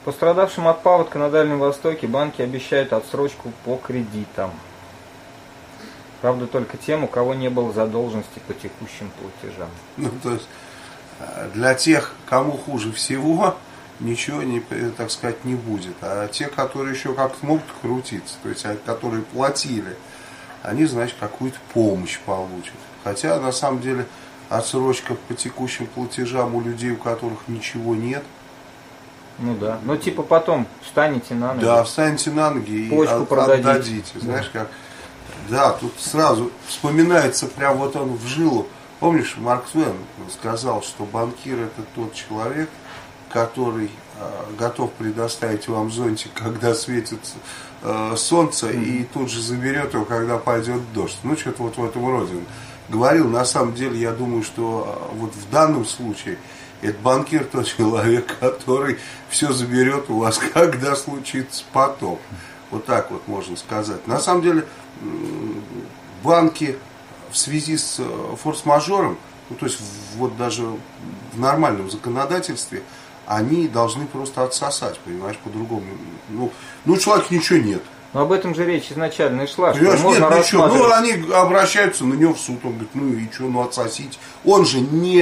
Пострадавшим от паводка на Дальнем Востоке банки обещают отсрочку по кредитам. Правда, только тем, у кого не было задолженности по текущим платежам. Ну, то есть, для тех, кому хуже всего, ничего, так сказать, не будет. А те, которые еще как-то могут крутиться, то есть, которые платили, они, значит, какую-то помощь получат. Хотя, на самом деле, отсрочка по текущим платежам у людей, у которых ничего нет. Ну да. Ну, типа потом встанете на ноги. Да, встанете на ноги и отдадите. Знаешь, как. Да, тут сразу вспоминается прям вот он в жилу. Помнишь, Марк Твен сказал, что банкир это тот человек, который готов предоставить вам зонтик, когда светит солнце, и тут же заберет его, когда пойдет дождь. Ну, что-то вот в этом роде он говорил. На самом деле, я думаю, что вот в данном случае этот банкир тот человек, который все заберет у вас, когда случится потоп. Вот так вот можно сказать. На самом деле, банки в связи с форс-мажором, ну, то есть вот даже в нормальном законодательстве, они должны просто отсосать, понимаешь, по-другому. Ну у человека ничего нет. Но об этом же речь изначально и шла. Понимаешь, что нет ничего. Ну, они обращаются на него в суд, он говорит, ну и что, ну отсосить. Он же не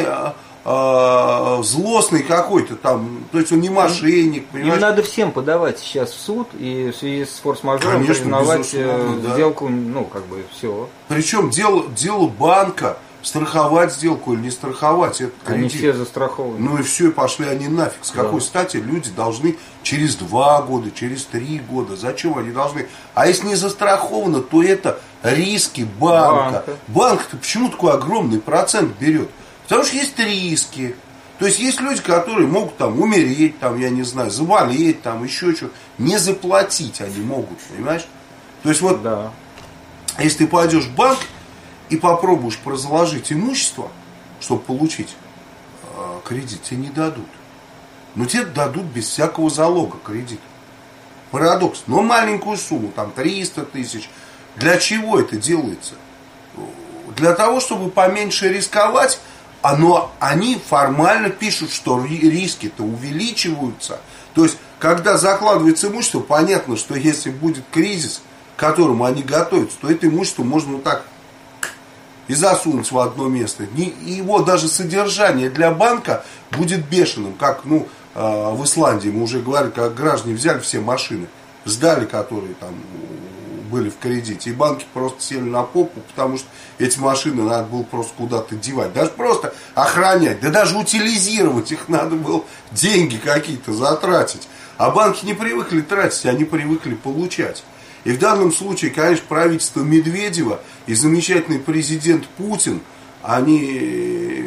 злостный какой-то там, то есть он не мошенник, понимаешь? Им надо всем подавать сейчас в суд и в связи с форс-мажором признавать сделку, ну, как бы, все. Причем дело банка страховать сделку или не страховать. Это они все застрахованы. Ну и все, и пошли они нафиг. С какой стати люди должны через 2 года, через 3 года? Зачем они должны? А если не застраховано, то это риски банка. Банк-то почему такой огромный процент берет? Потому что есть риски. То есть есть люди, которые могут там умереть, там, я не знаю, заболеть, там, еще что-то. Не заплатить они могут, понимаешь? То есть вот, если ты пойдешь в банк и попробуешь прозаложить имущество, чтобы получить кредит, тебе не дадут. Но тебе дадут без всякого залога кредит. Парадокс. Но маленькую сумму, там 300 тысяч. Для чего это делается? Для того, чтобы поменьше рисковать. Но они формально пишут, что риски-то увеличиваются. То есть, когда закладывается имущество, понятно, что если будет кризис, к которому они готовятся, то это имущество можно вот так и засунуть в одно место. Его даже содержание для банка будет бешеным. Как в Исландии, мы уже говорили, как граждане взяли все машины, сдали, которые там были в кредите. И банки просто сели на попу, потому что эти машины надо было просто куда-то девать. Даже просто охранять, да даже утилизировать их надо было, деньги какие-то затратить. А банки не привыкли тратить, они привыкли получать. И в данном случае, конечно, правительство Медведева и замечательный президент Путин, они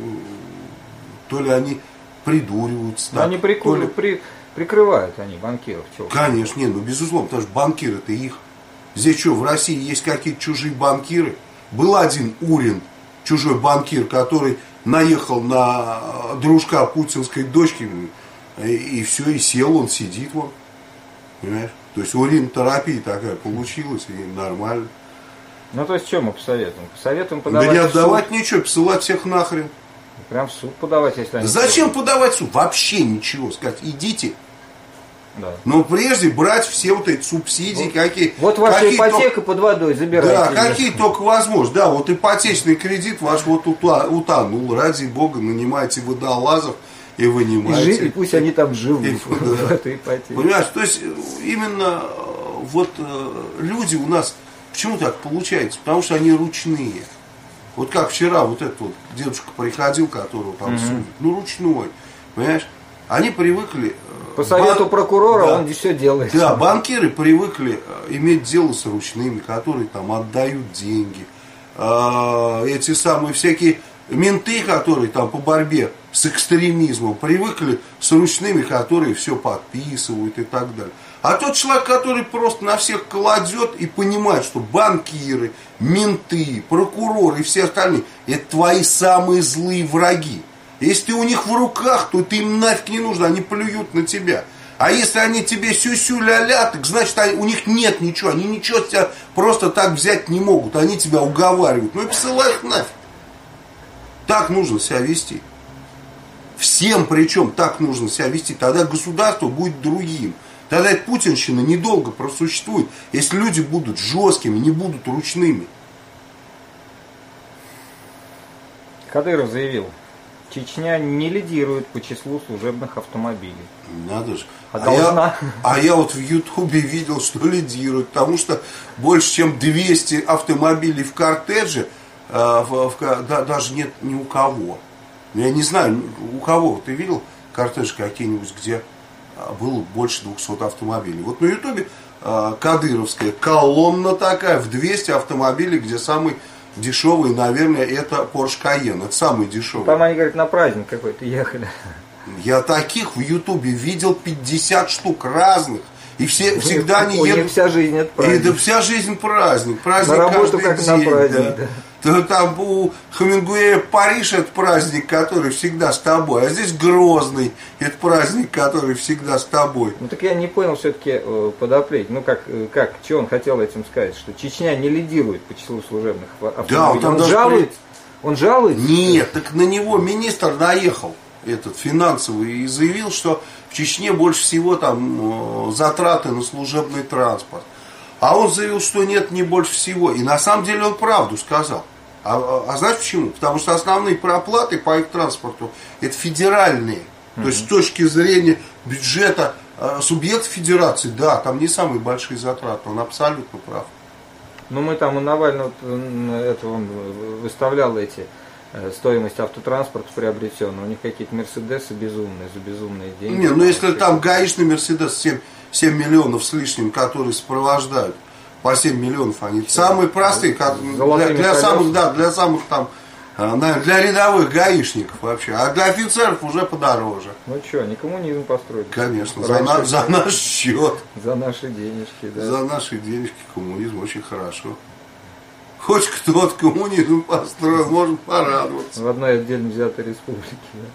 придуриваются. Так, они прикрывают они банкиров. Конечно, безусловно, потому что банкиры-то их. Здесь что, в России есть какие-то чужие банкиры? Был один Урин, чужой банкир, который наехал на дружка путинской дочки, и все, и сел, он сидит вот. Понимаешь? То есть урин-терапия такая получилась, и нормально. Ну, то есть, что мы посоветуем? Посоветуем подавать. Да не отдавать ничего, посылать всех нахрен. Прям в суд подавать, если они... Зачем подавать в суд? Вообще ничего. Сказать, идите. Да. Но прежде брать все вот эти субсидии, какие... Вот ваша ипотека под водой, забирайте. Да, какие только возможно. Да, вот ипотечный кредит ваш вот утонул. Ради бога, нанимайте водолазов и вынимайте. И пусть они там живут в этой ипотеке. Понимаешь, то есть именно вот люди у нас, почему так получается? Потому что они ручные. Вот как вчера вот этот вот дедушка приходил, которого там судят. Ну, ручной. Понимаешь? Они привыкли... По совету прокурора он все делает. Да, банкиры привыкли иметь дело с ручными, которые там отдают деньги. Эти самые всякие менты, которые там по борьбе с экстремизмом, привыкли с ручными, которые все подписывают и так далее. А тот человек, который просто на всех кладет и понимает, что банкиры, менты, прокуроры и все остальные, это твои самые злые враги. Если ты у них в руках, то ты им нафиг не нужно, они плюют на тебя. А если они тебе сю-сю ля-ля, так значит у них нет ничего, они ничего с тебя просто так взять не могут, они тебя уговаривают. Ну и посылай их нафиг. Так нужно себя вести. Всем причем так нужно себя вести. Тогда государство будет другим. Тогда эта путинщина недолго просуществует, если люди будут жесткими, не будут ручными. Кадыров заявил, Чечня не лидирует по числу служебных автомобилей. Надо же. Должна. Я вот в Ютубе видел, что лидирует, потому что больше чем 200 автомобилей в кортедже даже нет ни у кого. Я не знаю, у кого. Ты видел кортежи какие-нибудь, где было больше 200 автомобилей? Вот на Ютубе кадыровская колонна такая в 200 автомобилей, где самый дешевый, наверное, это Porsche Cayenne. Это самый дешевый. Там они, говорят, на праздник какой-то ехали. Я таких в Ютубе видел 50 штук разных. И все всегда они едут. У них вся жизнь это праздник. И да, вся жизнь праздник. Праздник на работу каждый как день. На праздник, да. Там у Хемингуэя Париж это праздник, который всегда с тобой. А здесь Грозный это праздник, который всегда с тобой. Ну так я не понял все-таки подоплеки. Ну что он хотел этим сказать? Что Чечня не лидирует по числу служебных автомобилей. Да, он жалуется? Он жалуется? Нет, так на него министр наехал, этот финансовый, и заявил, что в Чечне больше всего там затраты на служебный транспорт. А он заявил, что нет, не больше всего. И на самом деле он правду сказал. А знаешь почему? Потому что основные проплаты по их транспорту это федеральные. То есть с точки зрения бюджета субъекта федерации, да, там не самые большие затраты. Он абсолютно прав. Ну мы там у Навального, это он выставлял эти стоимость автотранспорта приобретенного. У них какие-то мерседесы безумные, за безумные деньги. Не, ну если там гаишный мерседес 7 миллионов с лишним, которые сопровождают, по 7 миллионов они самые простые, для самых там, для рядовых гаишников вообще, а для офицеров уже подороже. Ну что, не коммунизм построили? Конечно, за наш счет. За наши денежки, да. За наши денежки коммунизм очень хорошо. Хоть кто-то коммунизм построил, может порадоваться. В одной отдельно взятой республике, да.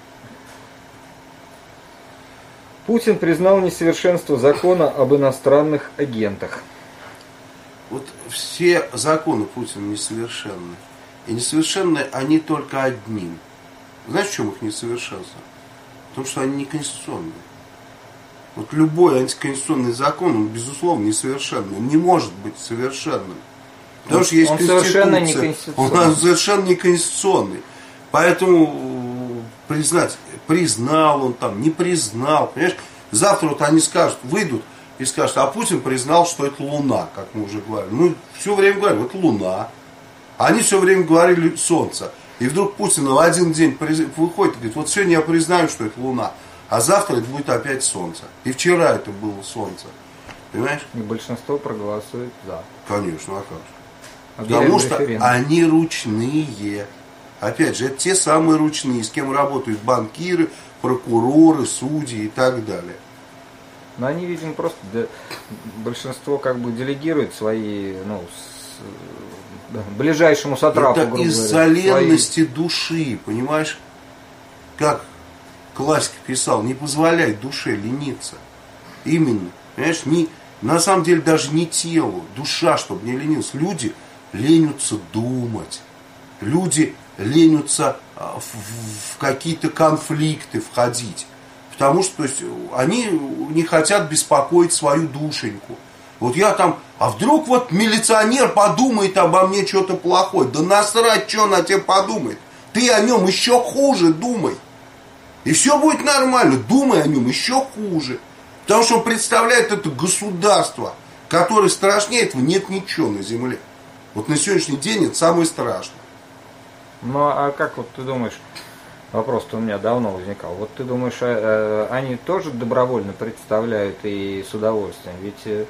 Путин признал несовершенство закона об иностранных агентах. Вот все законы Путина несовершенны. И несовершенны они только одним. Знаешь, в чем их несовершенство? В том, что они неконституционные. Вот любой антиконституционный закон, он, безусловно, несовершенный. Он не может быть совершенным. Потому что есть Конституция. Совершенно неконституционный. Он совершенно неконституционный. Поэтому признал он там, не признал. Понимаешь? Завтра вот они скажут, выйдут и скажут, а Путин признал, что это Луна, как мы уже говорили. Мы все время говорим, это Луна. Они все время говорили Солнце. И вдруг Путин в один день выходит и говорит, вот сегодня я признаю, что это Луна. А завтра это будет опять Солнце. И вчера это было Солнце. Понимаешь? И большинство проголосует за. Конечно, а как же? Потому что они ручные. Опять же, это те самые ручные, с кем работают банкиры, прокуроры, судьи и так далее. Но они, видимо, просто большинство как бы делегирует свои, ближайшему сатрапу, это из-за ленности души, понимаешь? Как классик писал, не позволяй душе лениться. Именно, понимаешь, на самом деле даже не телу, душа, чтобы не ленилась. Люди ленятся думать. Люди ленятся в какие-то конфликты входить. Потому что они не хотят беспокоить свою душеньку. Вот я там, а вдруг вот милиционер подумает обо мне что-то плохое. Да насрать, что он о тебе подумает. Ты о нем еще хуже думай. И все будет нормально. Думай о нем еще хуже. Потому что он представляет это государство, которое страшнее этого нет ничего на земле. Вот на сегодняшний день это самое страшное. Ну а как вот ты думаешь, вопрос-то у меня давно возникал, вот ты думаешь, они тоже добровольно представляют и с удовольствием? Ведь,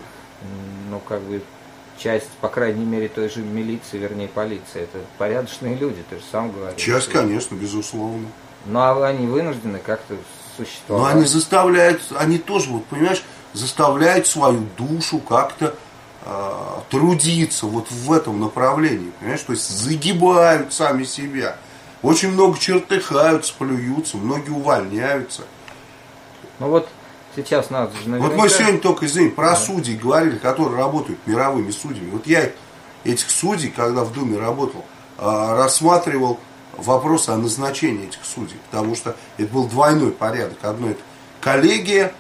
часть, по крайней мере, той же милиции, вернее полиции, это порядочные люди, ты же сам говоришь. Часть, конечно, безусловно. Ну а они вынуждены как-то существовать. Но они заставляют, они тоже, вот понимаешь, заставляют свою душу как-то трудиться вот в этом направлении, понимаешь, то есть загибают сами себя, очень много чертыхаются, плюются, многие увольняются. Ну вот сейчас надо же наверняка... Вот мы сегодня только, извини, про судей говорили, которые работают мировыми судьями. Вот я этих судей, когда в Думе работал, рассматривал вопроса о назначении этих судей. Потому что это был двойной порядок. Одно это коллегия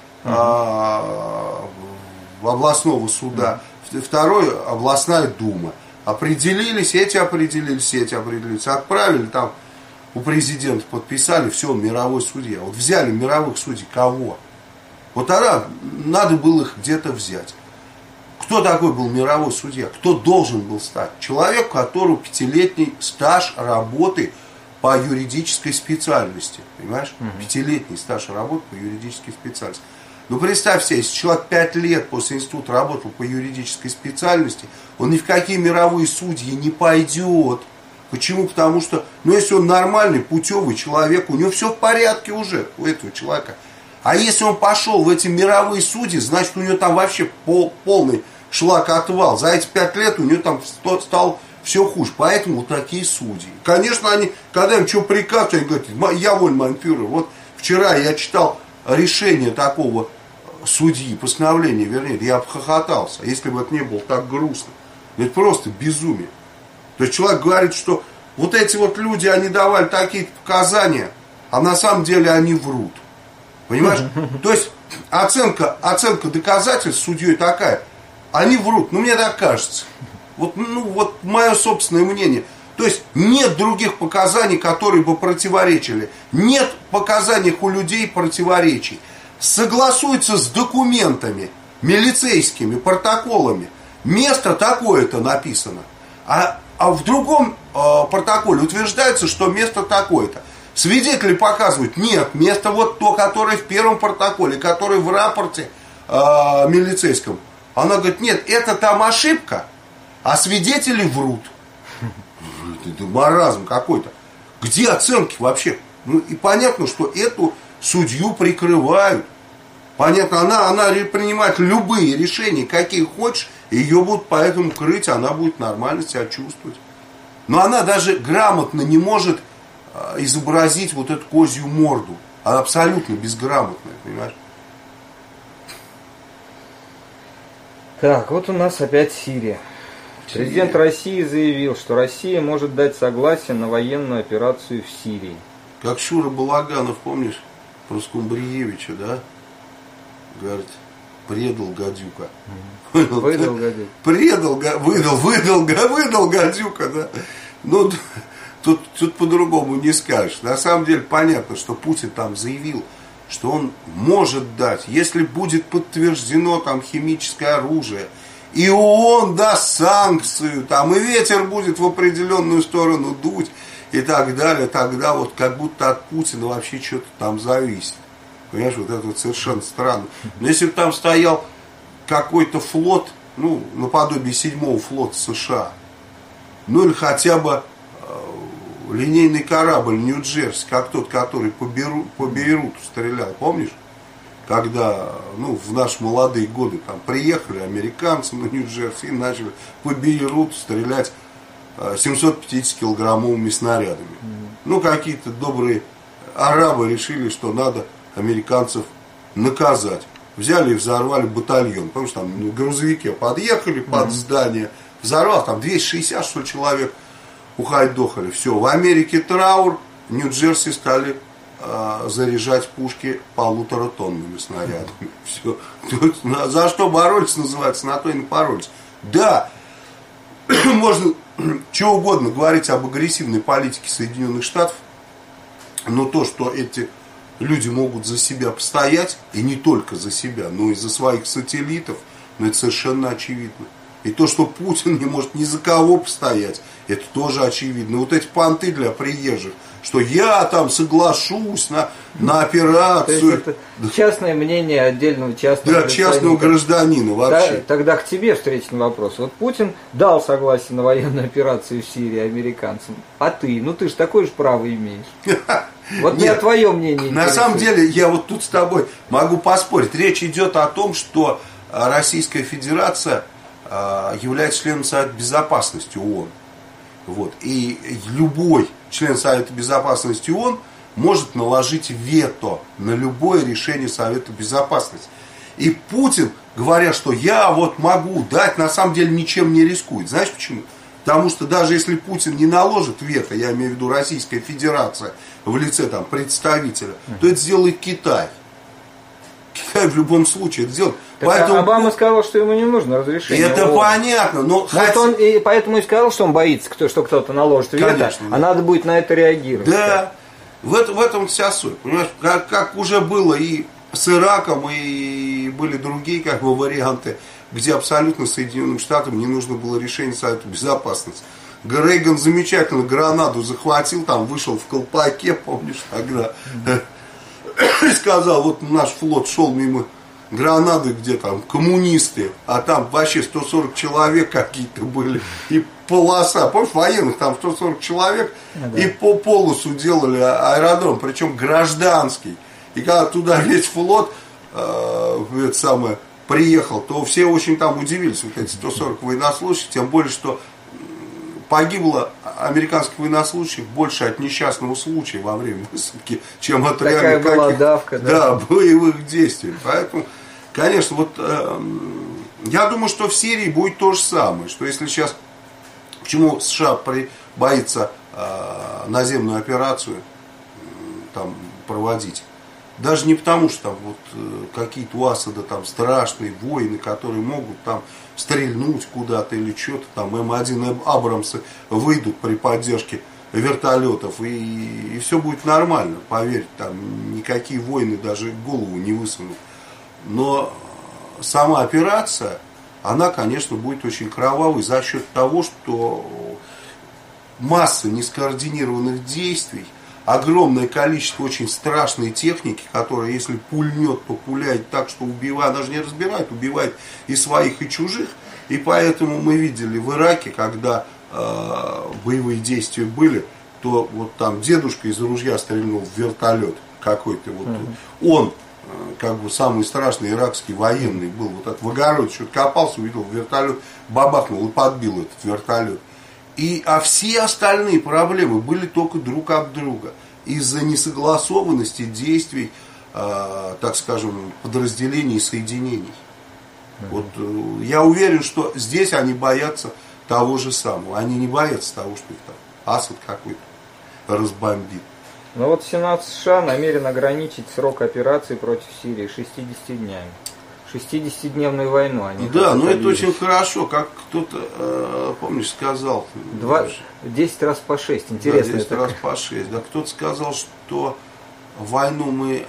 областного суда, второе областная дума. Определились, эти определились, эти определились. Отправили там у президента, подписали, все, он мировой судья. Вот взяли мировых судей кого? Вот тогда надо было их где-то взять. Кто такой был мировой судья? Кто должен был стать? Человек, у которого 5-летний стаж работы по юридической специальности. Понимаешь? 5-летний стаж работы по юридической специальности. Ну, представь себе, если человек 5 лет после института работал по юридической специальности, он ни в какие мировые судьи не пойдет. Почему? Потому что, ну, если он нормальный, путевый человек, у него все в порядке уже, у этого человека. А если он пошел в эти мировые судьи, значит, у него там вообще полный шлак-отвал. За эти 5 лет у него там стало все хуже. Поэтому вот такие судьи. Конечно, они, когда им что прикажут, они говорят, я воль майн фюрер. Вот вчера я читал решение такого судьи, постановление, вернее, я обхохотался, если бы это не было так грустно. Это просто безумие. То есть человек говорит, что вот эти вот люди, они давали такие показания, а на самом деле они врут. Понимаешь? То есть оценка доказательств судьей такая. Они врут. Ну, мне так кажется. Вот мое собственное мнение. То есть нет других показаний, которые бы противоречили. Нет показаний у людей противоречий. Согласуется с документами, милицейскими протоколами. Место такое-то написано. А в другом протоколе утверждается, что место такое-то. Свидетели показывают, нет, место вот то, которое в первом протоколе, которое в рапорте милицейском. Она говорит, нет, это там ошибка, а свидетели врут. Это маразм какой-то. Где оценки вообще? Ну, и понятно, что эту судью прикрывают. Понятно, она принимает любые решения, какие хочешь, ее будут поэтому крыть, она будет нормально себя чувствовать. Но она даже грамотно не может изобразить вот эту козью морду. Она абсолютно безграмотная, понимаешь? Так, вот у нас опять Сирия. Президент России заявил, что Россия может дать согласие на военную операцию в Сирии. Как Шура Балаганов, помнишь, про Скумбриевича, да? Говорит, предал гадюка. Выдал гадюка. Выдал гадюка, да. Ну, тут по-другому не скажешь. На самом деле понятно, что Путин там заявил, что он может дать, если будет подтверждено там химическое оружие, и ООН даст санкцию, там, и ветер будет в определенную сторону дуть, и так далее, тогда вот как будто от Путина вообще что-то там зависит. Понимаешь, вот это вот совершенно странно. Но если бы там стоял какой-то флот, ну, наподобие 7-го флота США, ну, или хотя бы линейный корабль Нью-Джерси, как тот, который по Бейруту стрелял, помнишь? Когда, ну, в наши молодые годы там приехали американцы на Нью-Джерси и начали по Бейруту стрелять 750-килограммовыми снарядами. Ну, какие-то добрые арабы решили, что надо американцев наказать. Взяли и взорвали батальон. Помнишь, там на грузовике подъехали под здание, взорвал, там 260, что ли, человек ухайдохали. Все, в Америке траур, в Нью-Джерси стали заряжать пушки 1,5-тонными снарядами. Все. За что боролись, называется, на то и напоролись. Да, можно что угодно говорить об агрессивной политике Соединенных Штатов, но то, что эти люди могут за себя постоять, и не только за себя, но и за своих сателлитов, ну, это совершенно очевидно. И то, что Путин не может ни за кого постоять, это тоже очевидно. Вот эти понты для приезжих, что я там соглашусь на операцию. То есть это частное мнение отдельного частного гражданина. Частного гражданина вообще. Тогда к тебе встречный вопрос. Вот Путин дал согласие на военную операцию в Сирии американцам, а ты? Ну ты же такое же право имеешь. Вот мне твое мнение. На самом деле, я вот тут с тобой могу поспорить. Речь идет о том, что Российская Федерация является членом Совета Безопасности ООН. Вот. И любой член Совета Безопасности ООН может наложить вето на любое решение Совета Безопасности. И Путин, говоря, что я вот могу дать, на самом деле ничем не рискует. Знаешь почему? Потому что даже если Путин не наложит вето, я имею в виду Российская Федерация в лице там представителя, то это сделает Китай. Китай в любом случае это сделает. Поэтому Обама сказал, что ему не нужно разрешение. Это понятно, но он и поэтому и сказал, что он боится, что кто-то наложит вето, конечно, а надо будет на это реагировать. Да, в этом вся суть. Понимаешь, как уже было и с Ираком, и были другие как бы варианты, где абсолютно Соединенным Штатам не нужно было решение Совета Безопасности. Рейган замечательно гранаду захватил, там вышел в колпаке, помнишь, тогда, и сказал, вот наш флот шел мимо гранады, где там коммунисты, а там вообще 140 человек какие-то были, и полоса, помнишь, военных там 140 человек, и по полосу делали аэродром, причем гражданский. И когда туда весь флот это самое, приехал, то все очень там удивились, вот эти 140 военнослужащих, тем более, что погибло американских военнослужащих больше от несчастного случая во время высадки, чем от реальных каких-то боевых действий. Поэтому, конечно, вот я думаю, что в Сирии будет то же самое, что если сейчас, почему США боится наземную операцию там проводить, даже не потому, что там вот какие-то у Асада там страшные воины, которые могут там стрельнуть куда-то или что-то, там М1 Абрамсы выйдут при поддержке вертолетов, и все будет нормально, поверьте, там никакие войны даже голову не высунут. Но сама операция, она, конечно, будет очень кровавой за счет того, что масса нескоординированных действий, огромное количество очень страшной техники, которая, если пульнет, то пуляет так, что убивает, даже не разбирает, убивает и своих, и чужих. И поэтому мы видели в Ираке, когда боевые действия были, то вот там дедушка из ружья стрельнул в вертолет какой-то. Вот, он, как бы самый страшный иракский военный был, вот этот в огороде что-то копался, увидел вертолет, бабахнул и подбил этот вертолет. А все остальные проблемы были только друг от друга. Из-за несогласованности действий, так скажем, подразделений и соединений. Вот, я уверен, что здесь они боятся того же самого. Они не боятся того, что их там Асад какой-то разбомбит. Но вот Сенат США намерен ограничить срок операции против Сирии 60 днями. 60-дневную войну они. Да, но это очень хорошо, как кто-то, помнишь, сказал. 10 раз по 6, интересно. Да, 10 раз по 6. Да, кто-то сказал, что войну мы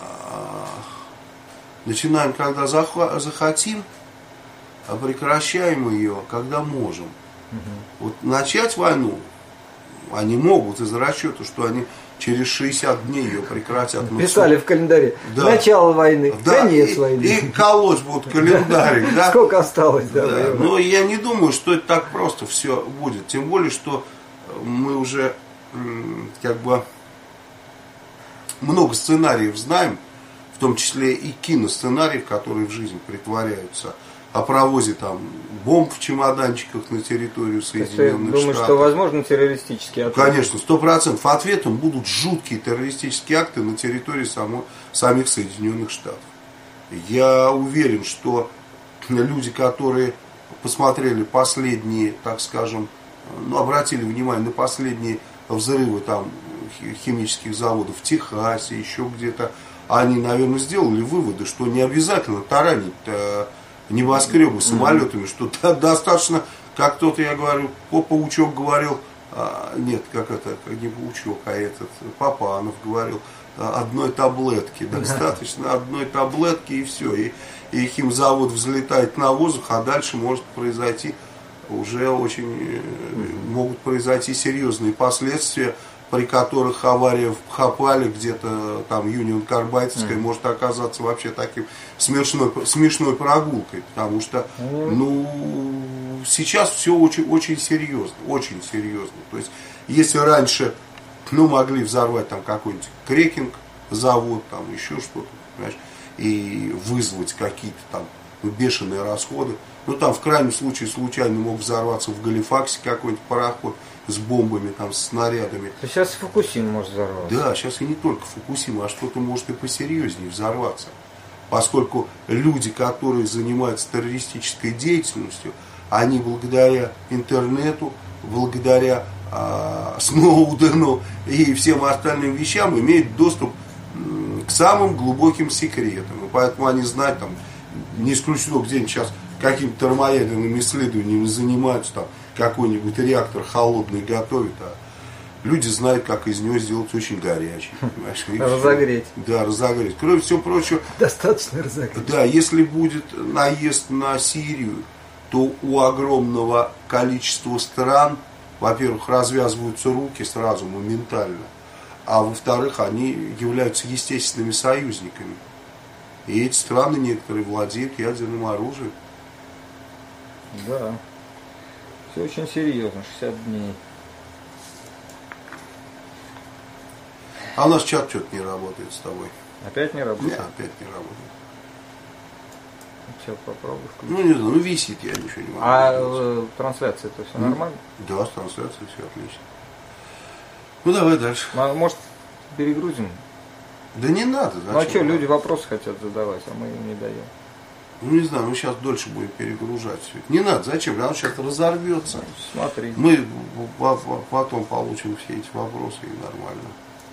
начинаем, когда захотим, а прекращаем ее, когда можем. Вот начать войну они могут из расчета, что они через 60 дней ее прекратят. Писали в календаре. Да. Начало войны, да. Конец войны. И колоть будут календарик. Да. Сколько осталось. Да. Но я не думаю, что это так просто все будет. Тем более, что мы уже как бы много сценариев знаем, в том числе и киносценариев, которые в жизнь притворяются, о провозе там бомб в чемоданчиках на территорию Соединенных Штатов. Думаю, что возможно террористические акты? Конечно, 100%. Ответом будут жуткие террористические акты на территории самих Соединенных Штатов. Я уверен, что люди, которые посмотрели последние, так скажем, обратили внимание на последние взрывы там химических заводов в Техасе, еще где-то, они, наверное, сделали выводы, что не обязательно таранить небоскребы самолетами, что достаточно, как кто-то, я говорю, паучок говорил, нет, не паучок, а этот Папанов говорил, одной таблетки, достаточно одной таблетки и все, и химзавод взлетает на воздух, а дальше может произойти уже очень, могут произойти серьезные последствия, при которых авария в Бхопале, где-то там Юнион Карбайдовская, может оказаться вообще таким смешной прогулкой, потому что сейчас все очень, очень серьезно, очень серьезно. То есть, если раньше могли взорвать там какой-нибудь крекинг завод, там еще что-то, понимаешь, и вызвать какие-то там бешеные расходы, там в крайнем случае случайно мог взорваться в Галифаксе какой-нибудь пароход с бомбами, там, с снарядами. Сейчас Фукусима может взорваться. Да, сейчас и не только Фукусима, а что-то может и посерьезнее взорваться. Поскольку люди, которые занимаются террористической деятельностью, они благодаря интернету, благодаря Сноудену и всем остальным вещам имеют доступ к самым глубоким секретам. И поэтому они знают, там, не исключено, где-нибудь сейчас какими-то термоядерными исследованиями занимаются, там, какой-нибудь реактор холодный готовят, а люди знают, как из него сделать очень горячий. Разогреть. Да, разогреть. Кроме всего прочего. Достаточно разогреть. Да, если будет наезд на Сирию, то у огромного количества стран, во-первых, развязываются руки сразу, моментально. А во-вторых, они являются естественными союзниками. И эти страны некоторые владеют ядерным оружием. Да. Все очень серьезно, 60 дней. А у нас чат что-то не работает с тобой. Опять не работает? Нет, опять не работает. Сейчас попробую включить. Ну, не знаю, висит, я ничего не могу. А трансляция-то все нормально? Да, с трансляцией все отлично. Ну, давай дальше. Может, перегрузим? Да не надо. Ну, а что, люди вопросы хотят задавать, а мы им не даем. Ну, не знаю, мы сейчас дольше будем перегружать все это. Не надо, зачем? Оно сейчас разорвется. Смотри. Мы потом получим все эти вопросы и нормально.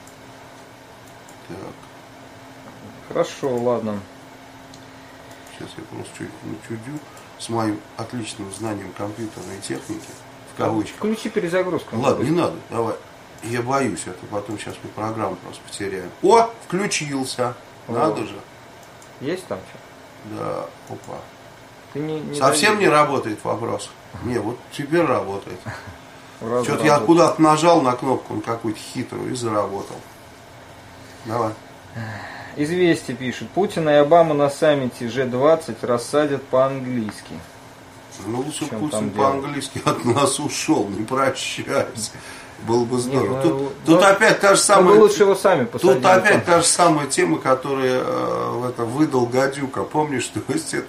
Так. Хорошо, ладно. Сейчас я просто чуть-чуть начудю с моим отличным знанием компьютерной техники, в кавычках. Включи перезагрузку. Ладно, не надо, давай. Я боюсь, это потом сейчас мы программу просто потеряем. О, включился. Надо же. Есть там что? Да, опа. Ты не совсем дай... не работает вопрос. Не, вот теперь работает. Что-то я работает. куда-то нажал на кнопку, он какую-то хитрую, и заработал. Давай. Известие пишет. Путин и Обама на саммите G20 рассадят по-английски. Ну, лучше Путин по-английски от нас ушел, не прощайся. Было бы здорово. Нет, тут опять та же самая. Мы лучше его сами посадили. Тут опять та же самая тема, которая выдал Гадюка. Помнишь, что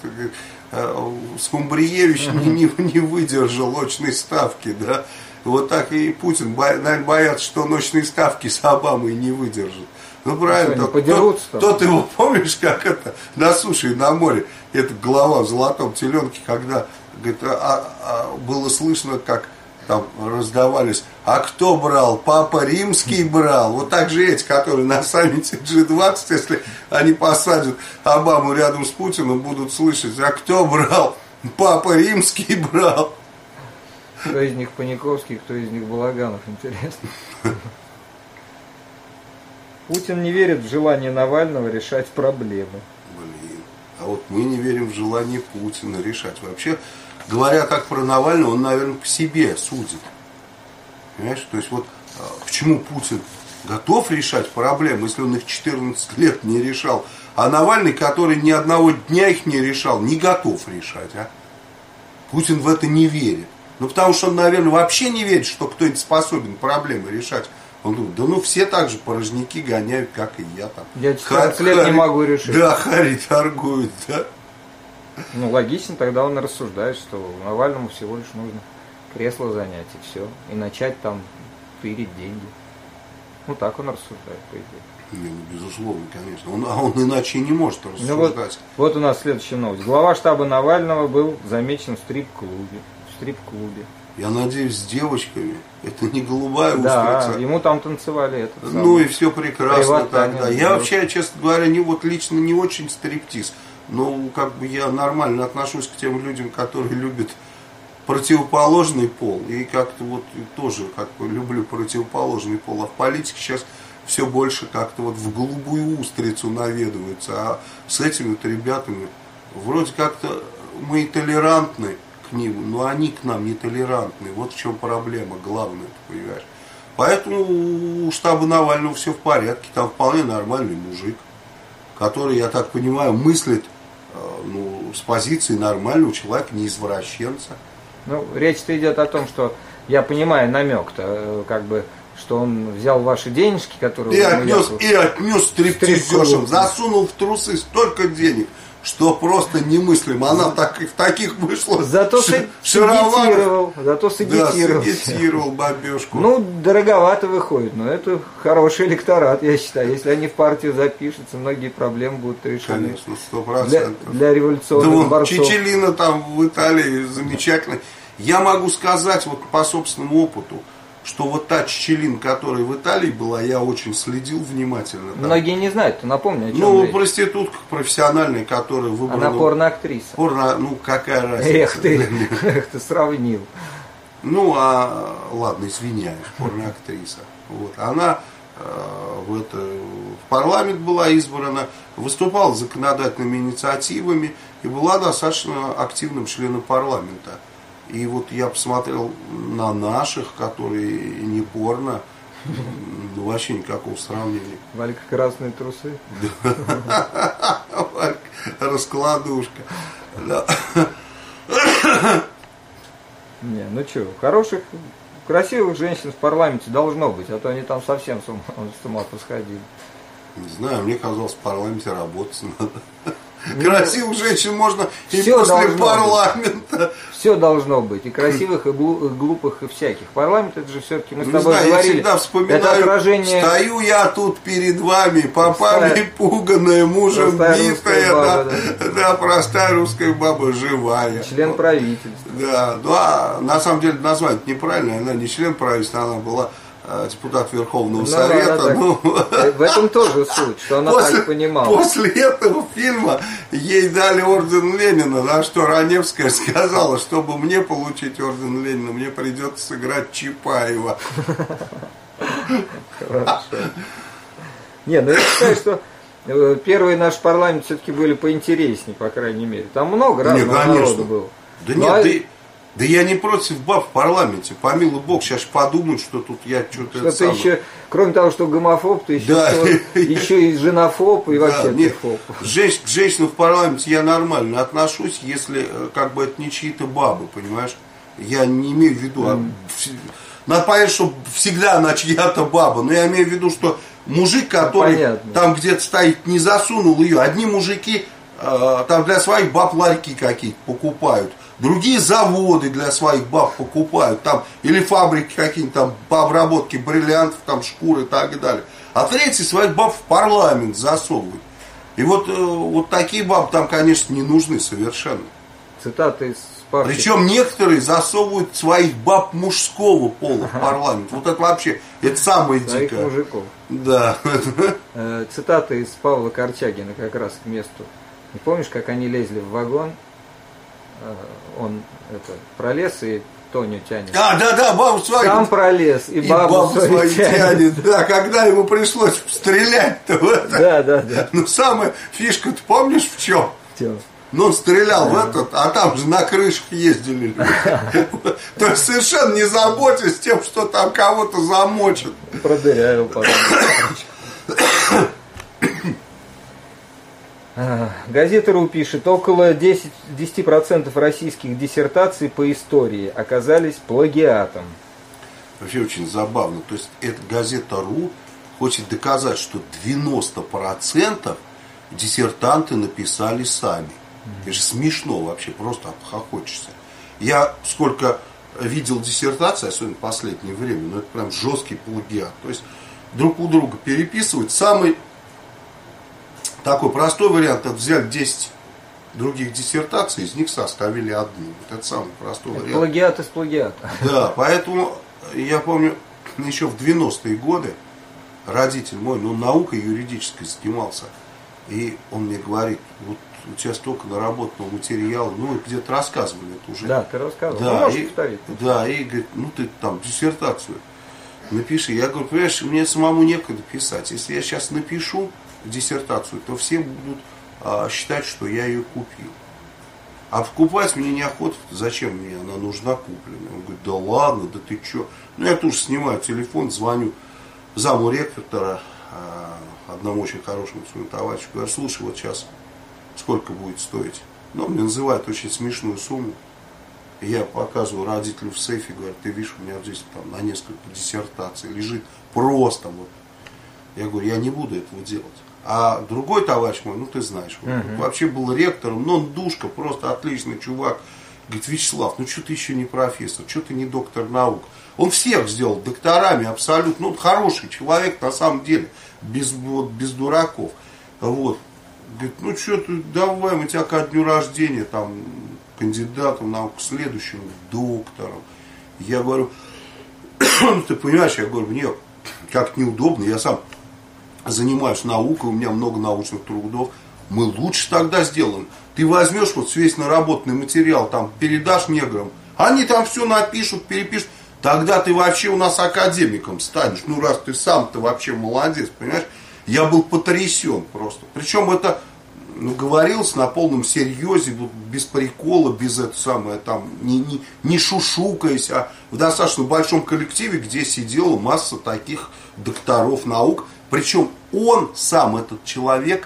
Скумбриевич не выдержал очной ставки, да? Вот так и Путин, наверное, боятся, что он очные ставки с Обамой не выдержит. Ну правильно, тот его, помнишь, как это на суше и на море, эта голова в золотом теленке, когда говорит, было слышно, как там раздавались, а кто брал? Папа Римский брал. Вот так же эти, которые на саммите G20, если они посадят Обаму рядом с Путиным, будут слышать, а кто брал? Папа Римский брал. Кто из них Паниковский, кто из них Балаганов, интересно. Путин не верит в желание Навального решать проблемы. Блин, а вот мы не верим в желание Путина решать. Вообще, говоря так про Навального, он, наверное, по себе судит. Понимаешь? То есть вот почему Путин готов решать проблемы, если он их 14 лет не решал, а Навальный, который ни одного дня их не решал, не готов решать. А? Путин в это не верит. Ну, потому что он, наверное, вообще не верит, что кто-нибудь способен проблемы решать. Он думает, да ну все так же порожники гоняют, как и я там. Я 14 лет не могу решить. Да, хари торгуют, да. Ну, логично, тогда он и рассуждает, что Навальному всего лишь нужно кресло занять и все. И начать там тырить деньги. Ну, так он рассуждает, по идее. Не, ну, безусловно, конечно. Он иначе и не может рассуждать. Ну, вот у нас следующая новость. Глава штаба Навального был замечен в стрип-клубе. Я надеюсь, с девочками. Это не голубая устрица. Да, ему там танцевали. Ну и все прекрасно тогда. Я вообще, честно говоря, лично не очень стриптиз. Но как бы я нормально отношусь к тем людям, которые любят противоположный пол. И как-то вот тоже как бы люблю противоположный пол. А в политике сейчас все больше как-то вот в голубую устрицу наведываются. А с этими вот ребятами вроде как-то мы и толерантны к ним, но они к нам не толерантны. Вот в чем проблема главная, ты понимаешь. Поэтому у штаба Навального все в порядке. Там вполне нормальный мужик, который, я так понимаю, мыслит с позиции нормального человека, не извращенца. Ну, речь-то идет о том, что я понимаю намек-то, как бы, что он взял ваши денежки, которые... И отнес стриптизершам, засунул в трусы столько денег, что просто немыслимо. Она так и в таких вышла. Зато сагитировал. Да, сагитировал бабешку. Ну, дороговато выходит, но это хороший электорат, я считаю. Если они в партию запишутся, многие проблемы будут решены. Конечно, 100%. Для революционных борцов. Чичилина там в Италии замечательный. Я могу сказать вот по собственному опыту, что вот та Чичилина, которая в Италии была, я очень следил внимательно. Там. Многие не знают, ты напомни, о чем Ну, речь. Проститутка профессиональная, которая выбрана... Она порноактриса. Ну, какая разница? Эх ты сравнил. Ну, ладно, извиняюсь, порноактриса. Вот. Она в парламент была избрана, выступала законодательными инициативами и была достаточно активным членом парламента. И вот я посмотрел на наших, которые не порно, вообще никакого сравнения. Валька красные трусы. Валька раскладушка. Не, ну что, хороших, красивых женщин в парламенте должно быть, а то они там совсем с ума посходили. Не знаю, мне казалось, в парламенте работать надо. Красивых женщин можно и Все после должно парламента. Быть. Все должно быть. И красивых, и глупых, и всяких. Парламент это же все-таки, мы с тобой знаю, говорили, я всегда вспоминаю, это отражение... стою я тут перед вами, попами пуганая, мужем битая, да, простая русская баба живая. Член правительства. Да, ну а на самом деле название неправильное, она не член правительства, она была депутат Верховного Совета. В этом тоже суть, что она так понимала. После этого фильма ей дали орден Ленина, на что Раневская сказала, чтобы мне получить орден Ленина, мне придется сыграть Чапаева. Хорошо. Не, ну я считаю, что первые наши парламенты все-таки были поинтереснее, по крайней мере. Там много разного народу было. Да нет, да я не против баб в парламенте, помилуй бог, сейчас подумают, что тут я что-то... Что ты еще, кроме того, что гомофоб, ты еще, да. еще и женофоб, и вообще психофоб. К женщинам в парламенте я нормально отношусь, если как бы это не чьи-то бабы, понимаешь? Я не имею в виду... Надо понять, что всегда она чья-то баба, но я имею в виду, что мужик, который там где-то стоит, не засунул ее. Одни мужики там для своих баб ларьки какие-то покупают. Другие заводы для своих баб покупают, там, или фабрики какие-нибудь там по обработке бриллиантов, там, шкуры и так далее. А третьи своих баб в парламент засовывают. И вот такие бабы там, конечно, не нужны совершенно. Цитата из партии. Причем некоторые засовывают своих баб мужского пола в парламент. Вот это вообще, это самое дикое. Своих мужиков. Да. Цитата из Павла Корчагина как раз к месту. Не помнишь, как они лезли в вагон? Он пролез и Тоню тянет. Да, бабу свою. Сам пролез и бабу свою тянет. Да, когда ему пришлось стрелять-то в это. Да. Ну, самая фишка, ты помнишь в чем? Ну, он стрелял в этот, а там же на крышах ездили люди. То есть совершенно не заботясь тем, что там кого-то замочат. Продырявил потом. Газета.ру пишет, около 10% российских диссертаций по истории оказались плагиатом. Вообще очень забавно. То есть эта газета.ру хочет доказать, что 90% диссертанты написали сами. Это же смешно вообще, просто обхохочешься. Я сколько видел диссертации, особенно в последнее время, но это прям жесткий плагиат. То есть друг у друга переписывают. Самый такой простой вариант, это взяли 10 других диссертаций, из них составили одну. Вот это самый простой вариант. Плагиат из плагиата. Да, поэтому я помню, еще в 90-е годы родитель мой, наукой юридической занимался, и он мне говорит, вот у тебя столько наработанного материала, где-то рассказывали это уже. Да, ты рассказывал. Да, и говорит, ты там диссертацию напиши. Я говорю, понимаешь, мне самому некогда писать. Если я сейчас напишу диссертацию, то все будут считать, что я ее купил. А покупать мне неохота, зачем мне она нужна купленная? Он говорит, да ладно, да ты что? Я тоже снимаю телефон, звоню заму ректора, одному очень хорошему своему товарищу, говорю, слушай, вот сейчас сколько будет стоить? Он мне называет очень смешную сумму. И я показываю родителю в сейфе, говорю, ты видишь, у меня здесь там на несколько диссертаций лежит просто вот. Я говорю, я не буду этого делать. А другой товарищ мой, ну ты знаешь, вообще был ректором, но он душка, просто отличный чувак. Говорит, Вячеслав, ну что ты еще не профессор, что ты не доктор наук? Он всех сделал докторами абсолютно, ну хороший человек на самом деле, без дураков. Вот. Говорит, ну что ты, давай, мы тебя ко дню рождения, там, кандидатом наук, следующим доктором. Я говорю, ты понимаешь, я говорю, мне как неудобно, я сам занимаюсь наукой, у меня много научных трудов, мы лучше тогда сделаем. Ты возьмешь вот весь наработанный материал, там, передашь неграм, они там все напишут, перепишут, тогда ты вообще у нас академиком станешь, ну раз ты сам-то вообще молодец, понимаешь? Я был потрясен просто. Причем это говорилось на полном серьезе, без прикола, без этого самое, там, не шушукаясь, а в достаточно большом коллективе, где сидела масса таких докторов наук. Причем он сам, этот человек,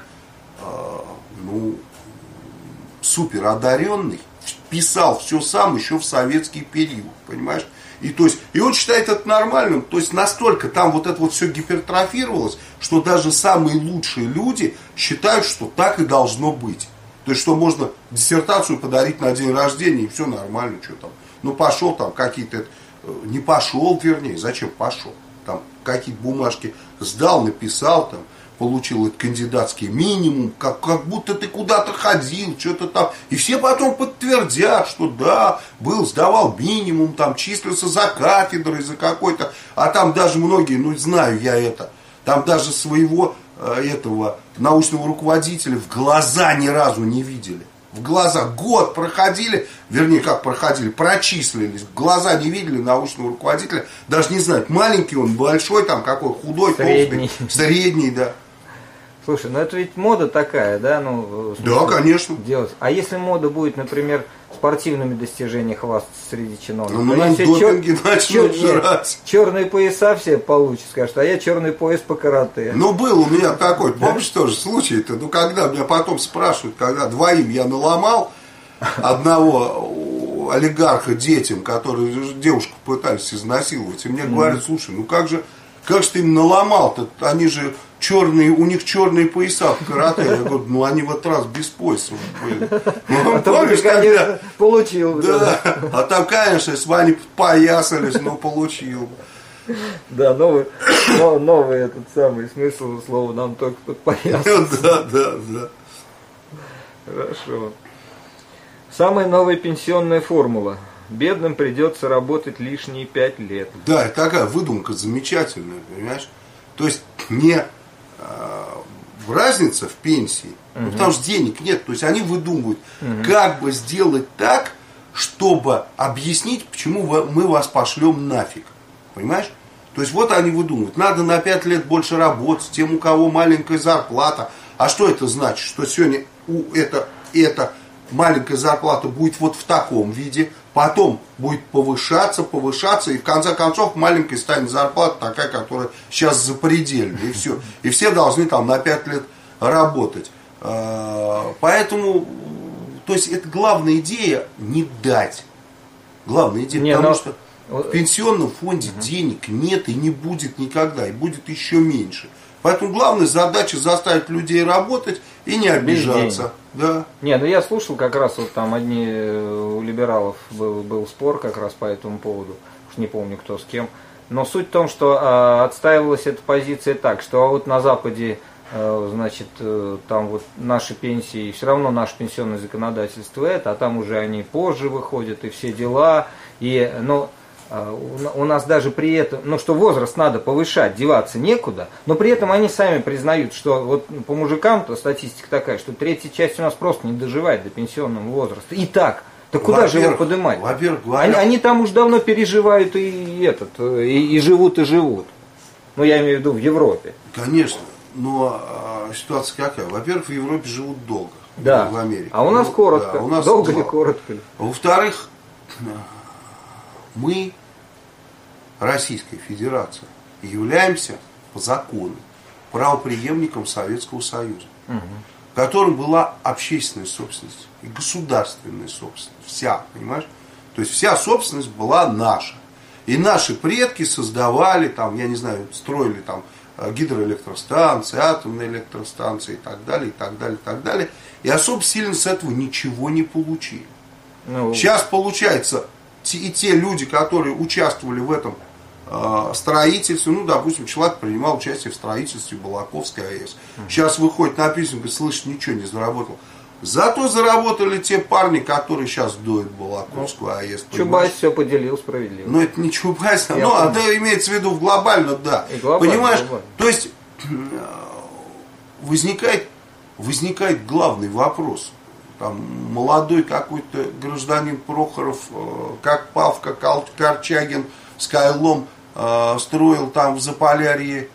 супер одаренный, писал все сам еще в советский период, понимаешь? И он считает это нормальным, то есть настолько там вот это вот все гипертрофировалось, что даже самые лучшие люди считают, что так и должно быть. То есть, что можно диссертацию подарить на день рождения, и все нормально, что там. Ну, пошел там какие-то, не пошел, вернее, зачем пошел? Там какие-то бумажки сдал, написал, там, получил этот кандидатский минимум, как будто ты куда-то ходил, что-то там. И все потом подтвердят, что да, сдавал минимум, там, числился за кафедрой, за какой-то. А там даже многие, знаю я это, там даже своего этого научного руководителя в глаза ни разу не видели. В глаза год проходили, вернее, как проходили, прочислились, в глаза не видели научного руководителя, даже не знают, маленький он, большой, там какой, худой, средний. толстый, средний, да. Слушай, это ведь мода такая, да? Да, конечно. Делать. А если мода будет, например, спортивными достижениями хвастаться среди чиновников? Ну, нам допинги начнут жрать. Черные пояса все получат, скажут, а я черный пояс по карате. Был у меня такой, помнишь тоже случай-то, когда меня потом спрашивают, когда двоим я наломал, одного олигарха детям, которые девушку пытались изнасиловать, и мне говорят, слушай, как же ты им наломал-то, они же черные, у них черные пояса в карате. Я говорю, они в этот раз без пояса были. Помнишь, когда получил. Да, а там, конечно, если бы они подпоясались, получил. Да, новый этот самый смысл слова нам только подпоясаться. Да. Хорошо. Самая новая пенсионная формула. Бедным придется работать лишние 5 лет. Да, такая выдумка замечательная, понимаешь? То есть не разница в пенсии, потому что денег нет. То есть они выдумывают, как бы сделать так, чтобы объяснить, почему мы вас пошлем нафиг. Понимаешь? То есть вот они выдумывают, надо на 5 лет больше работать, тем, у кого маленькая зарплата. А что это значит? Что сегодня эта маленькая зарплата будет вот в таком виде, потом будет повышаться, и в конце концов маленькой станет зарплата такая, которая сейчас запредельная, и все. И все должны там на 5 лет работать. Поэтому, то есть это главная идея не дать. Главная идея, потому что в пенсионном фонде денег нет и не будет никогда, и будет еще меньше. Поэтому главная задача заставить людей работать и не обижаться. Да. Я слушал как раз, вот там у либералов был спор как раз по этому поводу, уж не помню кто с кем. Но суть в том, что отстаивалась эта позиция так, что вот на Западе, значит, там вот наши пенсии, все равно наше пенсионное законодательство а там уже они позже выходят и все дела. У нас даже при этом, что возраст надо повышать, деваться некуда, но при этом они сами признают, что вот по мужикам-то статистика такая, что третья часть у нас просто не доживает до пенсионного возраста. И так куда же его поднимать? Они там уж давно переживают и живут. Я имею в виду в Европе. Конечно, но ситуация какая? Во-первых, в Европе живут долго, да. В Америке. А у нас коротко. У нас долго ли, коротко ли? Во-вторых, мы, Российская Федерация, являемся по закону правопреемником Советского Союза, в котором была общественная собственность и государственная собственность. Вся, понимаешь? То есть вся собственность была наша. И наши предки создавали, там, я не знаю, строили там гидроэлектростанции, атомные электростанции и так далее, и так далее, и так далее. И особо сильно с этого ничего не получили. Сейчас получается, и те люди, которые участвовали в этом строительстве, ну, допустим, человек принимал участие в строительстве Балаковской АЭС. Сейчас выходит, написано, говорит, слышь, ничего не заработал. Зато заработали те парни, которые сейчас дуют Балаковскую АЭС. Чубайс все поделил справедливо. Ну, это не Чубайс, но это имеется в виду глобально, да. Глобально, понимаешь? Глобально. То есть возникает главный вопрос. Там молодой какой-то гражданин Прохоров, как Павка Корчагин, Скайлом строил там в Заполярье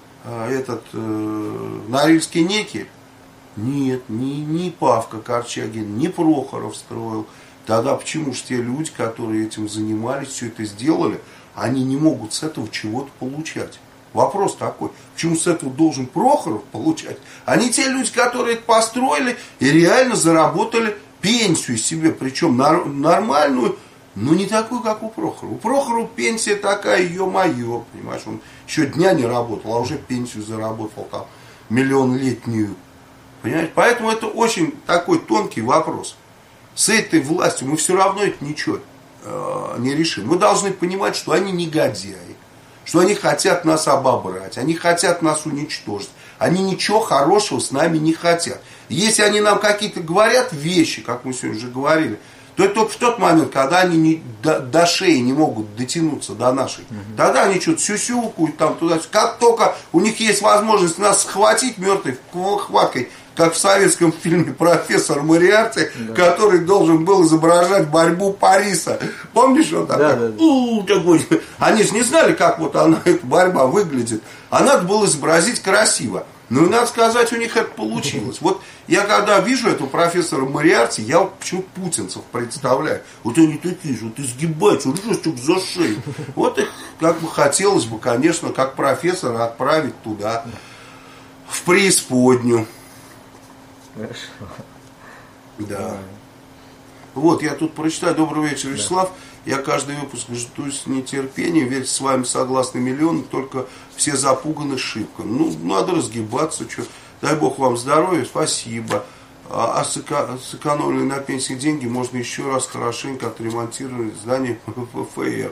Норильский никель. Нет, ни Павка Корчагин, ни Прохоров строил. Тогда почему же те люди, которые этим занимались, все это сделали, они не могут с этого чего-то получать? Вопрос такой, почему с этого должен Прохоров получать? Они те люди, которые это построили и реально заработали пенсию себе, причем нормальную, но не такую, как у Прохорова. У Прохорова пенсия такая, ё-моё, понимаешь, он еще дня не работал, а уже пенсию заработал там миллионлетнюю. Понимаете? Поэтому это очень такой тонкий вопрос. С этой властью мы все равно это ничего не решим. Мы должны понимать, что они негодяи, что они хотят нас обобрать, они хотят нас уничтожить. Они ничего хорошего с нами не хотят. Если они нам какие-то говорят вещи, как мы сегодня уже говорили, то это только в тот момент, когда они до шеи не могут дотянуться до нашей. Тогда они что-то сюсюкают там туда. Как только у них есть возможность нас схватить мертвой хваткой, как в советском фильме «Профессор Мориарти», который должен был изображать борьбу Париса. Помнишь, он такой? Такой. Они же не знали, как вот она, эта борьба выглядит. А надо было изобразить красиво. Ну, и надо сказать, у них это получилось. Вот я когда вижу этого профессора Мориарти, я вот почему путинцев представляю. Вот они такие же, вот изгибаются, режут за шею. Вот их, как бы хотелось бы, конечно, как профессора отправить туда, в преисподнюю. Хорошо. Да. Вот, я тут прочитаю. Добрый вечер, Вячеслав. Я каждый выпуск жду с нетерпением. Верьте, с вами согласны миллионы, только все запуганы шибко. Ну, надо разгибаться. Что. Дай Бог вам здоровья, спасибо. А сэкономленные на пенсии деньги можно еще раз хорошенько отремонтировать здание ПФР.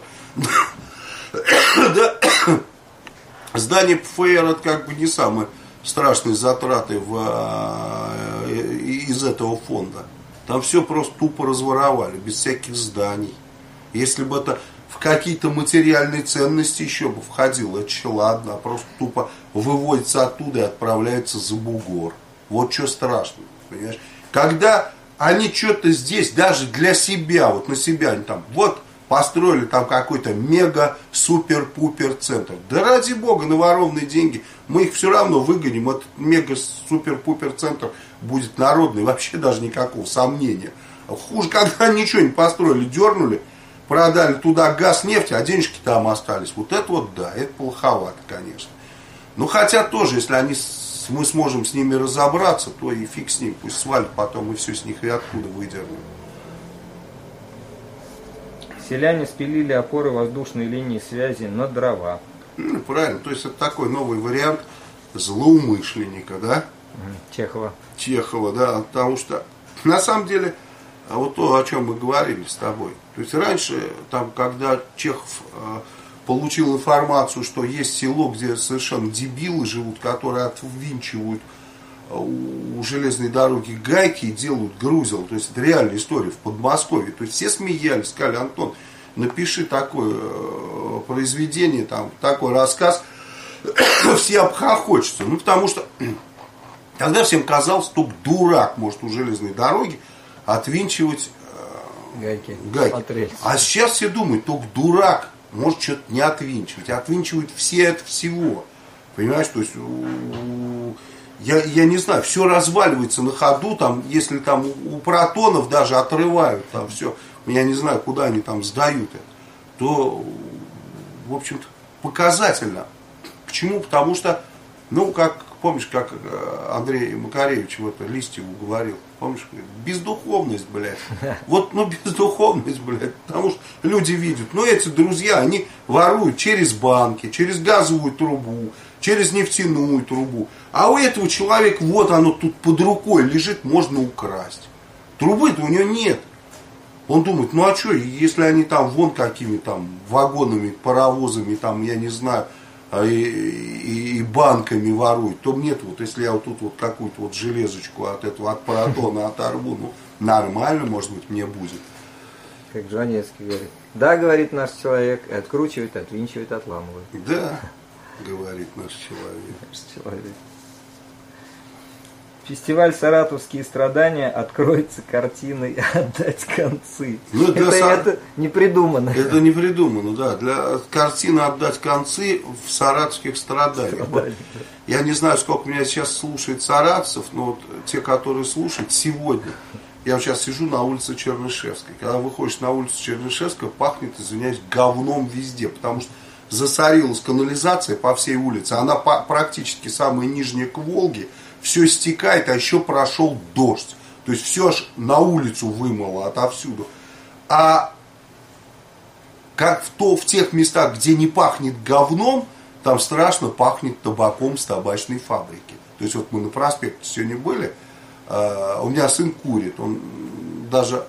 Здание ПФР это как бы не самые страшные затраты из этого фонда. Там все просто тупо разворовали, без всяких зданий. Если бы это в какие-то материальные ценности еще бы входило, это еще ладно, а просто тупо выводится оттуда и отправляется за бугор. Вот что страшно, понимаешь? Когда они что-то здесь, даже для себя, вот на себя, они там, вот построили там какой-то мега-супер-пупер центр. Да ради бога, на воровные деньги мы их все равно выгоним. Этот мега-супер-пупер центр будет народный, вообще даже никакого сомнения. Хуже, когда они ничего не построили, дернули, продали туда газ, нефть, а денежки там остались. Вот это вот да, это плоховато, конечно. Ну хотя тоже, если мы сможем с ними разобраться, то и фиг с ним, пусть свалят, потом мы все с них и оттуда выдернем. Селяне спилили опоры воздушной линии связи на дрова. Ну, правильно, то есть это такой новый вариант злоумышленника, да? Чехова, да, потому что на самом деле вот то, о чем мы говорили с тобой. То есть раньше, там, когда Чехов получил информацию, что есть село, где совершенно дебилы живут, которые отвинчивают у железной дороги гайки и делают грузел. То есть это реальная история в Подмосковье. То есть все смеялись, сказали: Антон, напиши такое произведение, там, такой рассказ, все обхохочутся. Ну, потому что тогда всем казалось, только дурак может у железной дороги отвинчивать гайки. А сейчас все думают, только дурак может что-то не отвинчивать. Отвинчивают все от всего. Понимаешь, то есть я не знаю, все разваливается на ходу, там, если там у протонов даже отрывают, там все, я не знаю, куда они там сдают это, то, в общем-то, показательно. Почему? Потому что, ну, как, помнишь, как Андрей Макаревич вот Листьеву говорил, помнишь, бездуховность, блядь. Вот, ну, бездуховность, блядь, потому что люди видят, ну, эти друзья, они воруют через банки, через газовую трубу, через нефтяную трубу. А у этого человека, вот оно тут под рукой лежит, можно украсть. Трубы-то у него нет. Он думает, ну а что, если они там вон какими там вагонами, паровозами, там, я не знаю, и банками воруют, то мне вот, если я вот тут вот какую-то вот железочку от этого, от паратона оторву, ну, нормально, может быть, мне будет. Как Жванецкий говорит. Да, говорит наш человек, и откручивает, отвинчивает, отламывает. Да, говорит наш человек. Наш человек. Фестиваль «Саратовские страдания» откроется картиной «Отдать концы». Ну, это не придумано. Это не придумано, да. Для картины «Отдать концы» в «Саратовских страданиях». Вот, я не знаю, сколько меня сейчас слушает саратовцев, но вот те, которые слушают, сегодня, я вот сейчас сижу на улице Чернышевской. Когда выходишь на улицу Чернышевской, пахнет, извиняюсь, говном везде, потому что засорилась канализация по всей улице. Она практически самая нижняя к Волге. Все стекает, а еще прошел дождь. То есть все аж на улицу вымыло отовсюду. А как в тех местах, где не пахнет говном, там страшно пахнет табаком с табачной фабрики. То есть вот мы на проспекте сегодня были, у меня сын курит, он даже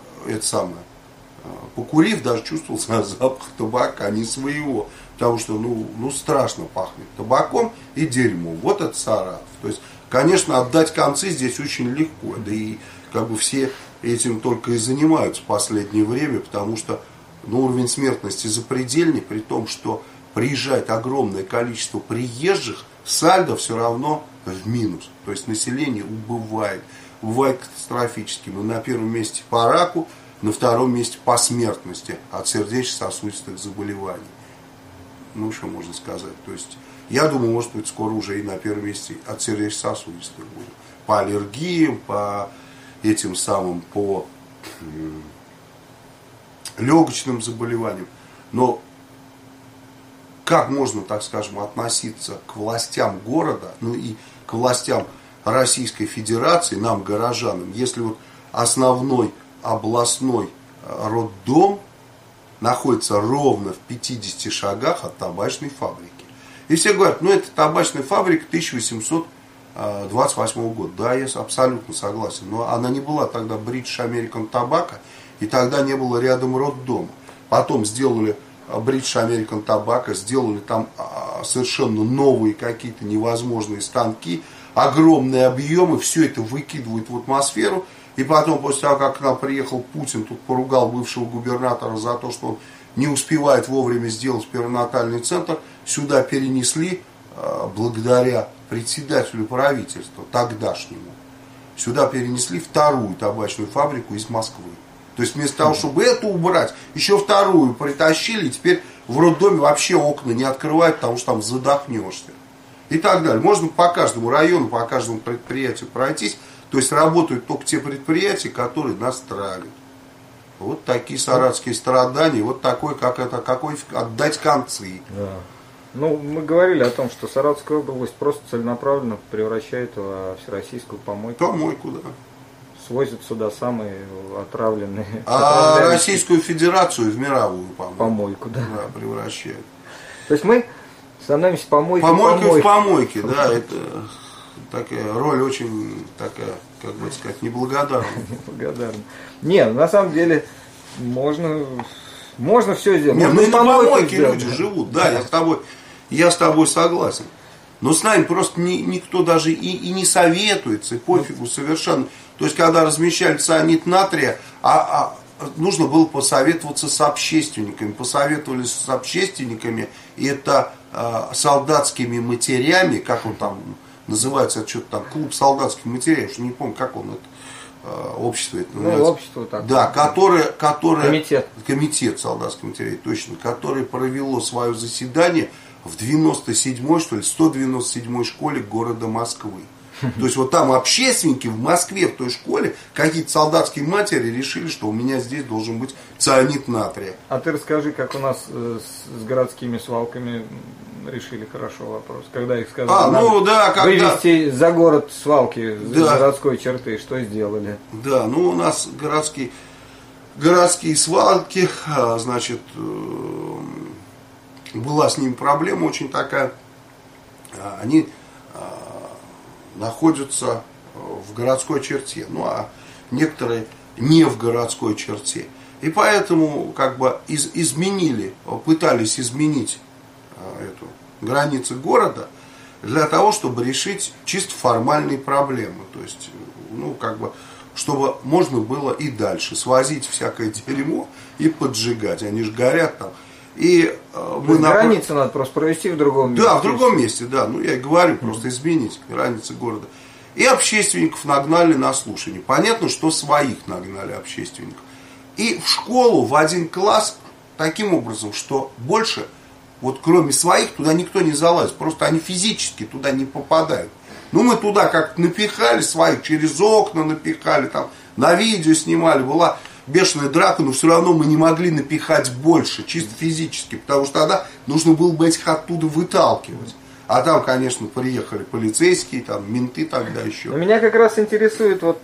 покурив, даже чувствовал запах табака, не своего. Потому что ну страшно пахнет табаком и дерьмом. Вот это Саратов. То есть, конечно, отдать концы здесь очень легко. Да и как бы все этим только и занимаются в последнее время, потому что уровень смертности запредельный, при том, что приезжает огромное количество приезжих, сальдо все равно в минус. То есть население убывает. Бывает катастрофически. Мы на первом месте по раку, на втором месте по смертности от сердечно-сосудистых заболеваний. Ну, что можно сказать. То есть, я думаю, может быть, скоро уже и на первом месте от сердечно-сосудистых будет. По аллергиям, по этим самым, по легочным заболеваниям. Но как можно, так скажем, относиться к властям города, ну и к властям Российской Федерации, нам, горожанам, если вот основной областной роддом находится ровно в 50 шагах от табачной фабрики. И все говорят, это табачная фабрика 1828 года. Да, я абсолютно согласен. Но она не была тогда British American Tobacco, и тогда не было рядом роддома. Потом сделали British American Tobacco, сделали там совершенно новые какие-то невозможные станки, огромные объемы, все это выкидывают в атмосферу. И потом, после того, как к нам приехал Путин, тут поругал бывшего губернатора за то, что он не успевает вовремя сделать перинатальный центр, сюда перенесли, благодаря председателю правительства тогдашнему, сюда перенесли вторую табачную фабрику из Москвы. То есть вместо того, чтобы эту убрать, еще вторую притащили, и теперь в роддоме вообще окна не открывают, потому что там задохнешься. И так далее. Можно по каждому району, по каждому предприятию пройтись. То есть работают только те предприятия, которые нас травят. Вот такие саратовские страдания, вот такой, какой отдать концы. Да. Мы говорили о том, что Саратовская область просто целенаправленно превращает в всероссийскую помойку. Помойку, да. Свозят сюда самые отравленные. А Российскую Федерацию в мировую помойку. Помойку, да. Да, превращают. То есть мы становимся помойкой. Помойкой в помойке, да, это такая роль очень такая, как бы сказать, неблагодарная. Неблагодарная. Нет, на самом деле можно все сделать. Нет, на помойке люди живут, да, я с тобой согласен. Но с нами просто никто даже и не советуется, и пофигу совершенно. То есть, когда размещали цианид натрия, нужно было посоветоваться с общественниками. Посоветовались с общественниками, и это солдатскими матерями, как он там называется, это что-то там, клуб солдатских матерей, я уже не помню, как он это, общество это называется. Общество так. Да, которое Комитет солдатских матерей, точно, которое провело свое заседание в 97-й, что ли, 197-й школе города Москвы. То есть вот там общественники в Москве, в той школе, какие-то солдатские матери решили, что у меня здесь должен быть цианид натрия. А ты расскажи, как у нас с городскими свалками решили хорошо вопрос. Когда их сказали вывести за город свалки с городской черты, что сделали? Да, у нас городские свалки, значит, была с ними проблема очень такая они находятся в городской черте, ну а некоторые не в городской черте. И поэтому как бы пытались изменить эту границы города для того, чтобы решить чисто формальные проблемы. То есть, ну, как бы, чтобы можно было и дальше свозить всякое дерьмо и поджигать. Они же горят там. И границу надо просто провести в другом месте. Да, в другом месте, да. Ну, я и говорю, просто изменить границы города. И общественников нагнали на слушание. Понятно, что своих нагнали общественников. И в школу в один класс таким образом, что больше, вот кроме своих, туда никто не залазит. Просто они физически туда не попадают. Ну, мы туда как-то напихали своих, через окна напихали, там, на видео снимали, была бешеная драка, но все равно мы не могли напихать больше, чисто физически, потому что тогда нужно было бы этих оттуда выталкивать. А там, конечно, приехали полицейские, там, менты тогда еще. Но меня как раз интересует вот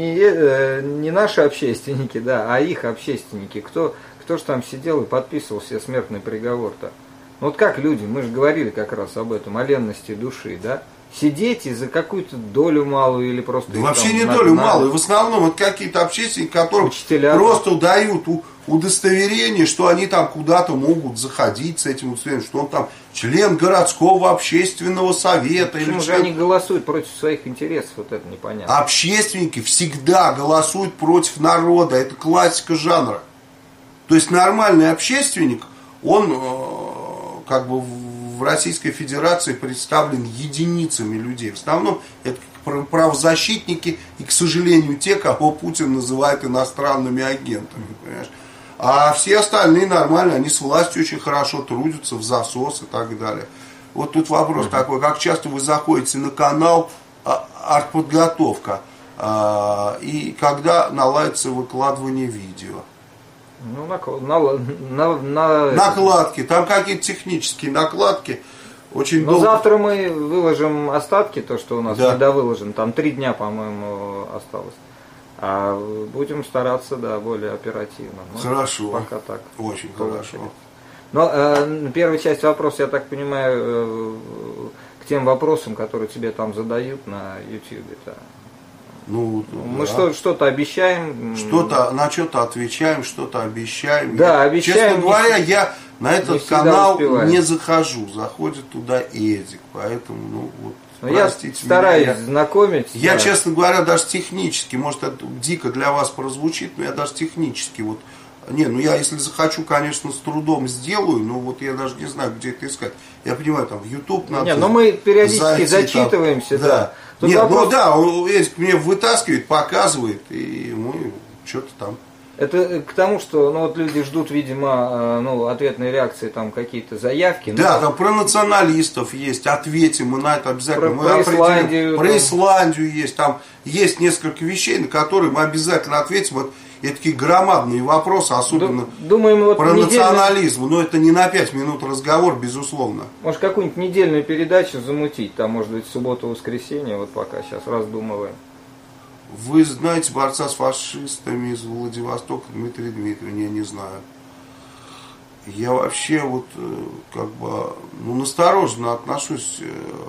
не наши общественники, да, а их общественники. Кто же там сидел и подписывал себе смертный приговор-то? Ну вот как люди, мы же говорили как раз об этом, о ленности души, да? Сидеть и за какую-то долю малую или просто... Да вообще не долю малую, в основном это какие-то общественники, которым учителя, просто дают удостоверение, что они там куда-то могут заходить с этим удостоверением, что он там член городского общественного совета. Почему же они голосуют против своих интересов, вот это непонятно. Общественники всегда голосуют против народа, это классика жанра. То есть нормальный общественник, он как бы в Российской Федерации представлен единицами людей. В основном это правозащитники и, к сожалению, те, кого Путин называет иностранными агентами. Понимаешь? А все остальные нормально, они с властью очень хорошо трудятся, в засос и так далее. Вот тут вопрос такой, как часто вы заходите на канал «Артподготовка» и когда наладится выкладывание видео? Ну, накладки, там какие-то технические накладки. Очень долго. Завтра мы выложим остатки, то, что у нас недовыложено. Там 3 дня, по-моему, осталось. А будем стараться, да, более оперативно. Хорошо. Пока так. Очень хорошо. Но первая часть вопроса, я так понимаю, к тем вопросам, которые тебе там задают на YouTube-то. Ну, мы что-то обещаем. На что-то отвечаем, что-то обещаем. Да, обещаем. Честно говоря, я на этот канал не захожу. Заходит туда Эдик. Поэтому, ну, вот, простите я стараюсь знакомить. Я, честно говоря, даже технически, может, это дико для вас прозвучит, но я даже технически вот. Я если захочу, конечно, с трудом сделаю, но вот я даже не знаю, где это искать. Я понимаю, там в YouTube надо. Но мы периодически зачитываемся, там, да. Эдик мне вытаскивает, показывает, и мы что-то там. Это к тому, что вот люди ждут, видимо, ответной реакции, там какие-то заявки. Да, там про националистов есть, ответим, мы на это обязательно. Про Исландию. Про Исландию есть, там есть несколько вещей, на которые мы обязательно ответим. Вот и такие громадные вопросы, особенно думаем, про национализм. Но это не на 5 минут разговор, безусловно. Может, какую-нибудь недельную передачу замутить, там, может быть, субботу-воскресенье, вот пока сейчас раздумываем. Вы знаете борца с фашистами из Владивостока Дмитрия Дмитриевна? Я не знаю. Я вообще вот как бы настороженно отношусь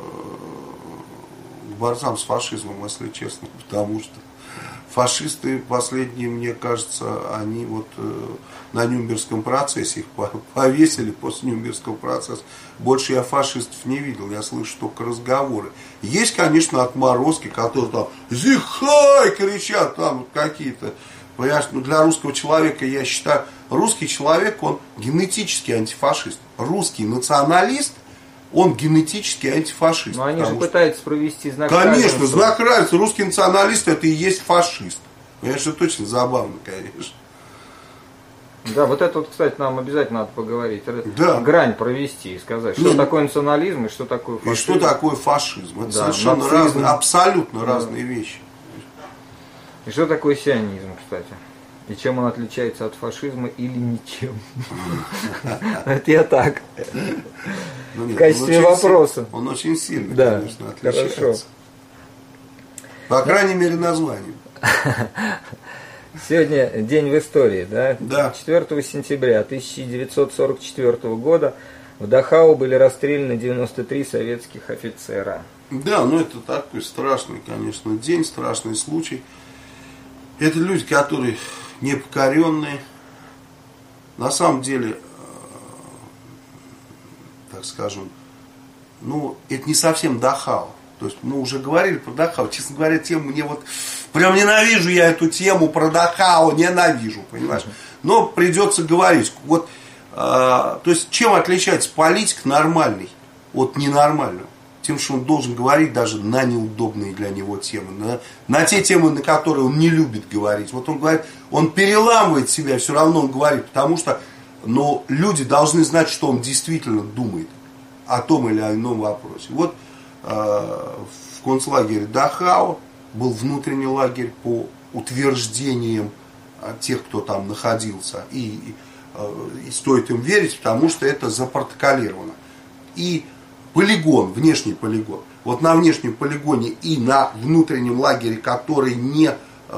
к борцам с фашизмом, если честно, потому что фашисты последние, мне кажется, они вот на Нюрнбергском процессе их повесили после Нюрнбергского процесса. Больше я фашистов не видел, я слышу только разговоры. Есть, конечно, отморозки, которые там «Зихай!» кричат, там какие-то. Понимаешь, для русского человека, я считаю, русский человек, он генетически антифашист. Русский националист, он генетически антифашист. Но они же пытаются провести знак равенства. Конечно, знак равенства. Русский националист это и есть фашист. Понимаешь, это очень забавно, конечно. Да, вот это вот, кстати, нам обязательно надо поговорить. Да. Грань провести и сказать, что такое национализм и что такое фашизм. И что такое фашизм. Это совершенно разные, абсолютно разные вещи. И что такое сионизм, кстати. И чем он отличается от фашизма или ничем. Это я так. В качестве вопроса. Он очень сильно, конечно, отличается. Хорошо. По крайней мере, названием. Сегодня день в истории, да? Да. 4 сентября 1944 года В Дахау были расстреляны 93 советских офицера. Да, ну это такой страшный, конечно, день, страшный случай. Это люди, которые непокоренные. На самом деле, так скажем, ну, это не совсем Дахау. То есть мы уже говорили про Дахау. Честно говоря, тему мне вот прям ненавижу я эту тему про Дахау, ненавижу, понимаешь? Но придется говорить. Вот, то есть чем отличается политик нормальный от ненормального? Тем, что он должен говорить даже на неудобные для него темы, на те темы, на которые он не любит говорить. Вот он говорит, он переламывает себя, все равно он говорит, потому что люди должны знать, что он действительно думает о том или ином вопросе. Вот в концлагере Дахау был внутренний лагерь по утверждениям тех, кто там находился. И стоит им верить, потому что это запротоколировано. И полигон, внешний полигон. Вот на внешнем полигоне и на внутреннем лагере, который не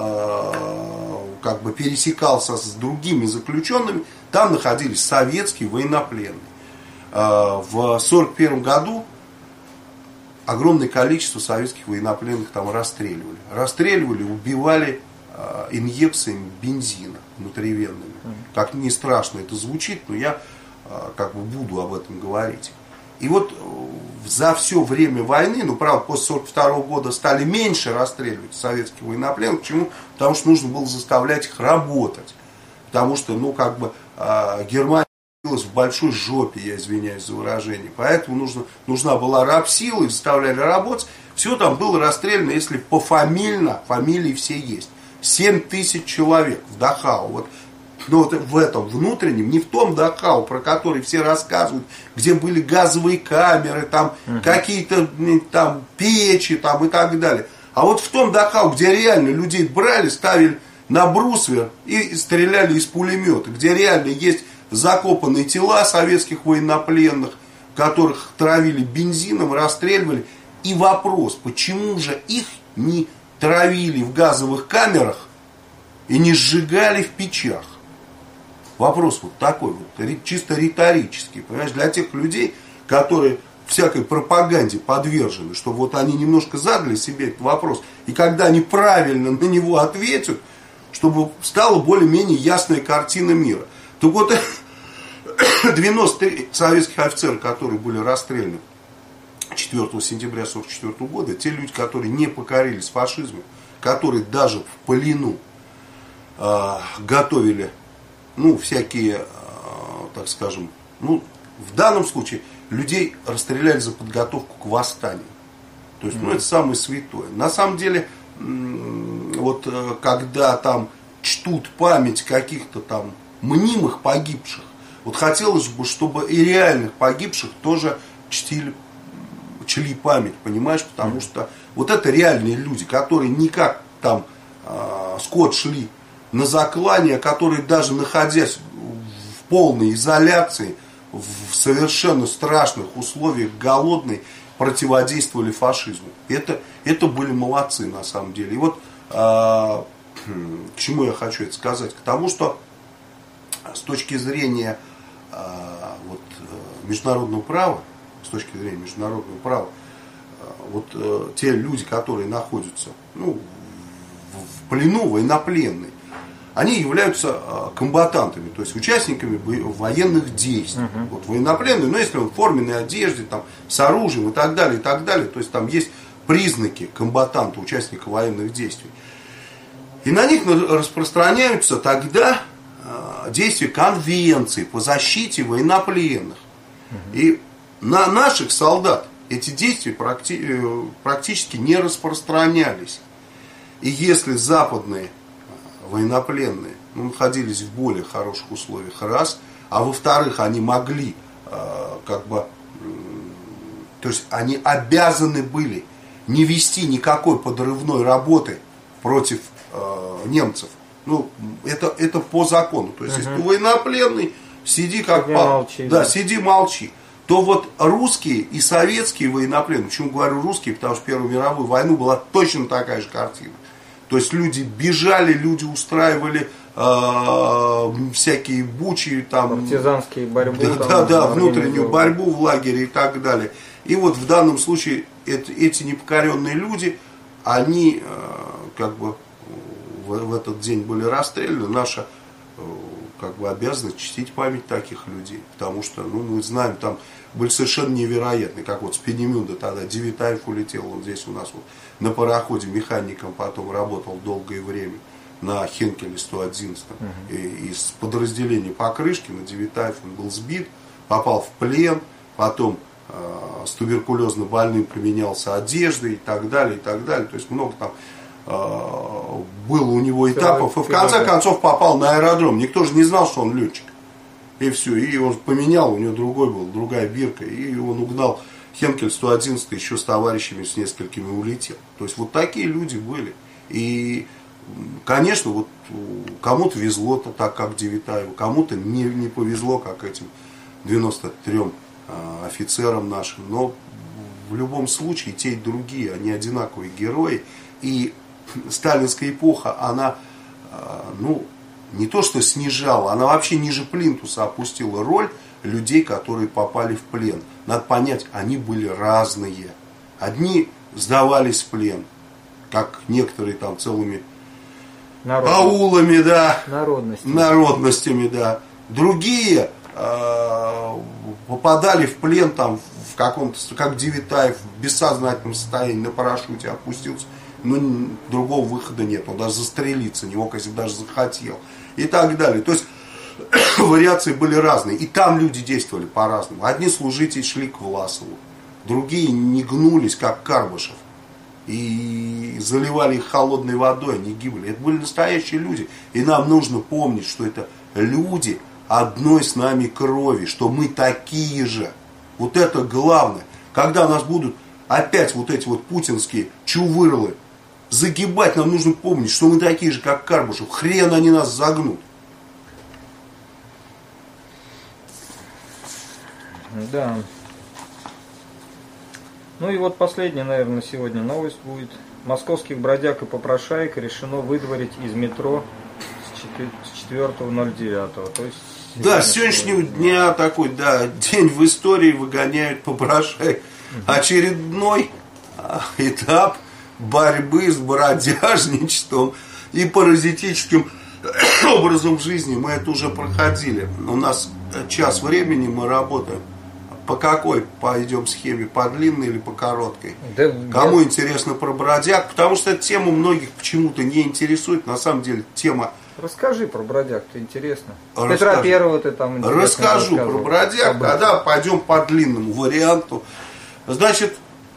как бы пересекался с другими заключенными, там находились советские военнопленные. В 1941 году огромное количество советских военнопленных там расстреливали. Расстреливали, убивали инъекциями бензина внутривенными. Как ни страшно это звучит, но я как бы буду об этом говорить. И вот за все время войны, правда, после 1942 года стали меньше расстреливать советских военнопленных. Почему? Потому что нужно было заставлять их работать. Потому что, Германия находилась в большой жопе, я извиняюсь за выражение. Поэтому нужна была рабсила, их заставляли работать. Все там было расстреляно, если пофамильно, фамилии все есть. 7000 человек в Дахау. Вот в этом внутреннем, не в том Дахау, про который все рассказывают, где были газовые камеры, там какие-то там печи там, и так далее. А вот в том Дахау, где реально людей брали, ставили на брусвер и стреляли из пулемета, где реально есть закопанные тела советских военнопленных, которых травили бензином, расстреливали. И вопрос, почему же их не травили в газовых камерах и не сжигали в печах? Вопрос вот такой, чисто риторический, понимаешь, для тех людей, которые всякой пропаганде подвержены, чтобы вот они немножко задали себе этот вопрос, и когда они правильно на него ответят, чтобы стала более-менее ясная картина мира. Так вот, 93 советских офицера, которые были расстреляны 4 сентября 1944 года, те люди, которые не покорились фашизму, которые даже в плену готовили всякие, так скажем, в данном случае людей расстреляли за подготовку к восстанию. То есть, это самое святое. На самом деле, вот когда там чтут память каких-то там мнимых погибших, вот хотелось бы, чтобы и реальных погибших тоже чли память, понимаешь, потому что вот это реальные люди, которые не как там скот шли на заклание, которые даже находясь в полной изоляции, в совершенно страшных условиях, голодной, противодействовали фашизму. Это были молодцы на самом деле. И вот к чему я хочу это сказать? К тому, что с точки зрения международного права, те люди, которые находятся в плену, военнопленные, они являются комбатантами, то есть участниками военных действий. Вот военнопленный, если он в форменной одежде, там, с оружием и так далее, то есть там есть признаки комбатанта, участника военных действий. И на них распространяются тогда действия конвенции по защите военнопленных. И на наших солдат эти действия практически не распространялись. И если западные военнопленные находились в более хороших условиях, раз, а во-вторых, они могли, то есть они обязаны были не вести никакой подрывной работы против немцев. Это по закону. То есть, если ты военнопленный, сиди как молчи. Да, сиди, молчи. То вот русские и советские военнопленные, почему говорю русские, потому что в Первую мировую войну была точно такая же картина. То есть люди бежали, люди устраивали всякие бучи, там, партизанские борьбы, внутреннюю борьбу в лагере и так далее. И вот в данном случае эти непокоренные люди, они как бы в этот день были расстреляны. Наша как бы обязанность чтить память таких людей, потому что, мы знаем, там были совершенно невероятные, как вот с Пенемюнда тогда Девитаев улетел, он здесь у нас вот на пароходе механиком потом работал долгое время на Хенкеле 111, и из подразделения Покрышкина Девитаев он был сбит, попал в плен, потом с туберкулезно больным применялся одеждой и так далее, и так далее. То есть много там было у него этапов, и в конце концов попал на аэродром. Никто же не знал, что он летчик. И все, и он поменял, у него другая бирка, и он угнал Хенкель 111 еще с товарищами, с несколькими улетел. То есть вот такие люди были. И, конечно, вот кому-то везло так, как Девитаеву, кому-то не повезло, как этим 93 офицерам нашим. Но в любом случае те и другие, они одинаковые герои. И сталинская эпоха, она, не то что снижала, она вообще ниже плинтуса опустила роль людей, которые попали в плен. Надо понять, они были разные. Одни сдавались в плен, как некоторые там целыми аулами, да, народностями, да. Другие попадали в плен там в каком-то, как Девитаев, в бессознательном состоянии на парашюте опустился. Другого выхода нет, он даже застрелиться не мог, если даже захотел. И так далее. То есть вариации были разные. И там люди действовали по-разному. Одни служители шли к Власову, другие не гнулись, как Карбышев, и заливали их холодной водой, они гибли. Это были настоящие люди. И нам нужно помнить, что это люди одной с нами крови, что мы такие же. Вот это главное. Когда нас будут опять вот эти вот путинские чувырлы загибать, нам нужно помнить, что мы такие же, как Карбышев. Хрен они нас загнут. Да. И вот последняя, наверное, сегодня новость будет. Московских бродяг и попрошаек решено выдворить из метро с 4.09. То есть да, с сегодняшнего дня такой, день в истории выгоняют попрошаек. Очередной этап борьбы с бродяжничеством и паразитическим образом жизни. Мы это уже проходили. У нас час времени мы работаем. По какой пойдем схеме? По длинной или по короткой? Кому интересно про бродяг? Потому что эта тема многих почему-то не интересует. На самом деле тема... Расскажи про бродяг, это интересно. Петра Первого ты там расскажу про бродяг, тогда пойдем по длинному варианту. Значит,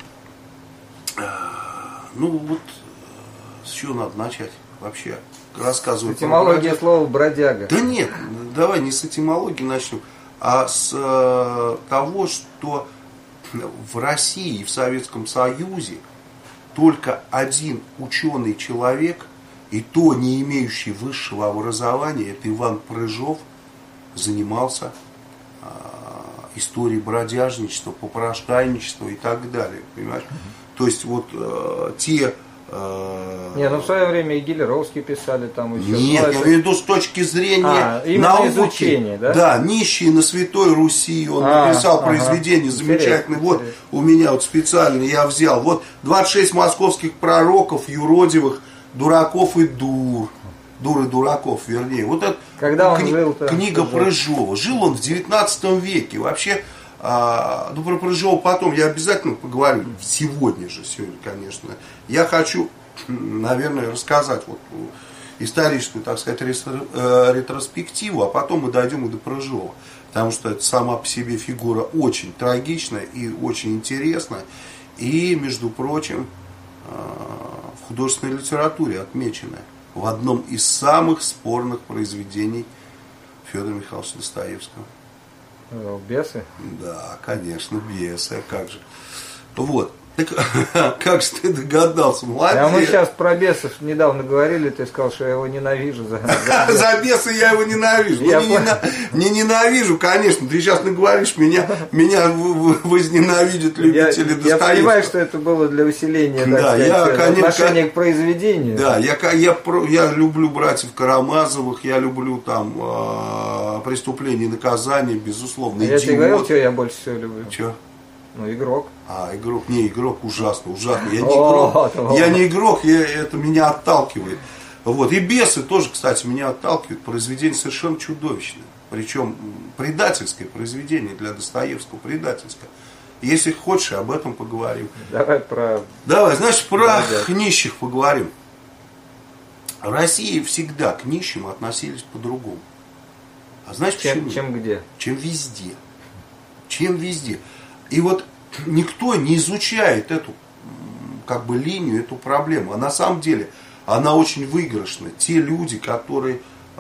с чего надо начать вообще рассказывать? С этимологии слова бродяга. Да нет, давай не с этимологии начнем, а с того, что в России и в Советском Союзе только один ученый человек, и то не имеющий высшего образования, это Иван Прыжов, занимался историей бродяжничества, попрошайничества и так далее. Понимаешь? То есть вот те... в свое время и Гелеровский писали там еще. Нет, я имею в виду с точки зрения науки. Изучения, да? Да, «Нищие на Святой Руси», он написал произведение замечательное. Вот у меня вот специально я взял. Вот 26 московских пророков, юродивых, дураков и дур и дураков, вернее. Вот это книга Прыжова. Жил он в 19 веке. Вообще, про Прыжова потом я обязательно поговорю. Сегодня, конечно. Я хочу, наверное, рассказать вот историческую, так сказать, ретроспективу, а потом мы дойдем и до Прыжова. Потому что это сама по себе фигура очень трагичная и очень интересная. И, между прочим, в художественной литературе отмеченная в одном из самых спорных произведений Федора Михайловича Достоевского. «Бесы»? Да, конечно, «Бесы», как же. Вот. Так, как же ты догадался, молодец. А мы сейчас про бесов недавно говорили, ты сказал, что я его ненавижу. За беса я его ненавижу. Не ненавижу, конечно. Ты сейчас наговоришь, меня возненавидят любители Достоевского. Я понимаю, что это было для усиления отношения к произведению. Да, я люблю братьев Карамазовых, я люблю там «Преступление и наказание», безусловно. Я тебе говорил, что я больше всего люблю. Что? Ну, «Игрок». Игрок. Не, «Игрок» ужасно. Я не игрок, это меня отталкивает. Вот. И «Бесы» тоже, кстати, меня отталкивают. Произведение совершенно чудовищное. Причем предательское произведение для Достоевского, предательское. Если хочешь, об этом поговорим. Давай, значит, про нищих поговорим. В России всегда к нищим относились по-другому. А знаешь почему? Чем где? Чем везде. И вот никто не изучает эту линию, эту проблему. А на самом деле она очень выигрышна. Те люди, которые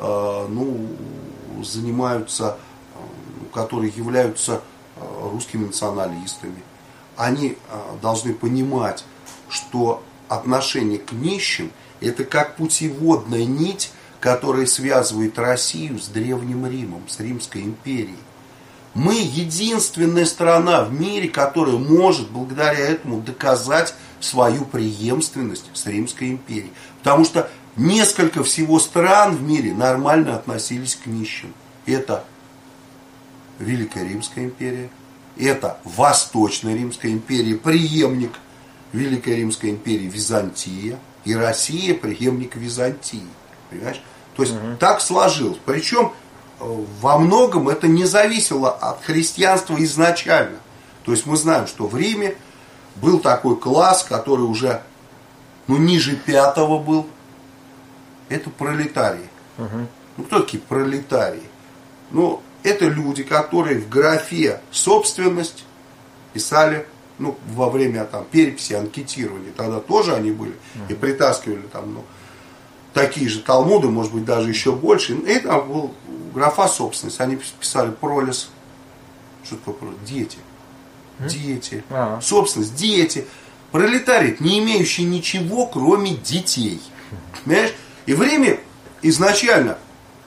занимаются, которые являются русскими националистами, они должны понимать, что отношение к нищим — это как путеводная нить, которая связывает Россию с Древним Римом, с Римской империей. Мы единственная страна в мире, которая может благодаря этому доказать свою преемственность с Римской империей. Потому что несколько всего стран в мире нормально относились к нищим. Это Великая Римская империя, это Восточная Римская империя, преемник Великой Римской империи Византия, и Россия преемник Византии. Понимаешь? То есть так сложилось. Причем во многом это не зависело от христианства изначально. То есть мы знаем, что в Риме был такой класс, который уже ниже 5-го был. Это пролетарии. Кто такие пролетарии? Это люди, которые в графе «собственность» писали, во время переписи, анкетирования. Тогда тоже они были. И притаскивали такие же талмуды, может быть, даже еще больше. И там был графа «собственность». Они писали пролес. Что такое пролес? Дети. Дети. Собственность, дети. Пролетариат, не имеющий ничего, кроме детей. Понимаешь? И в Риме изначально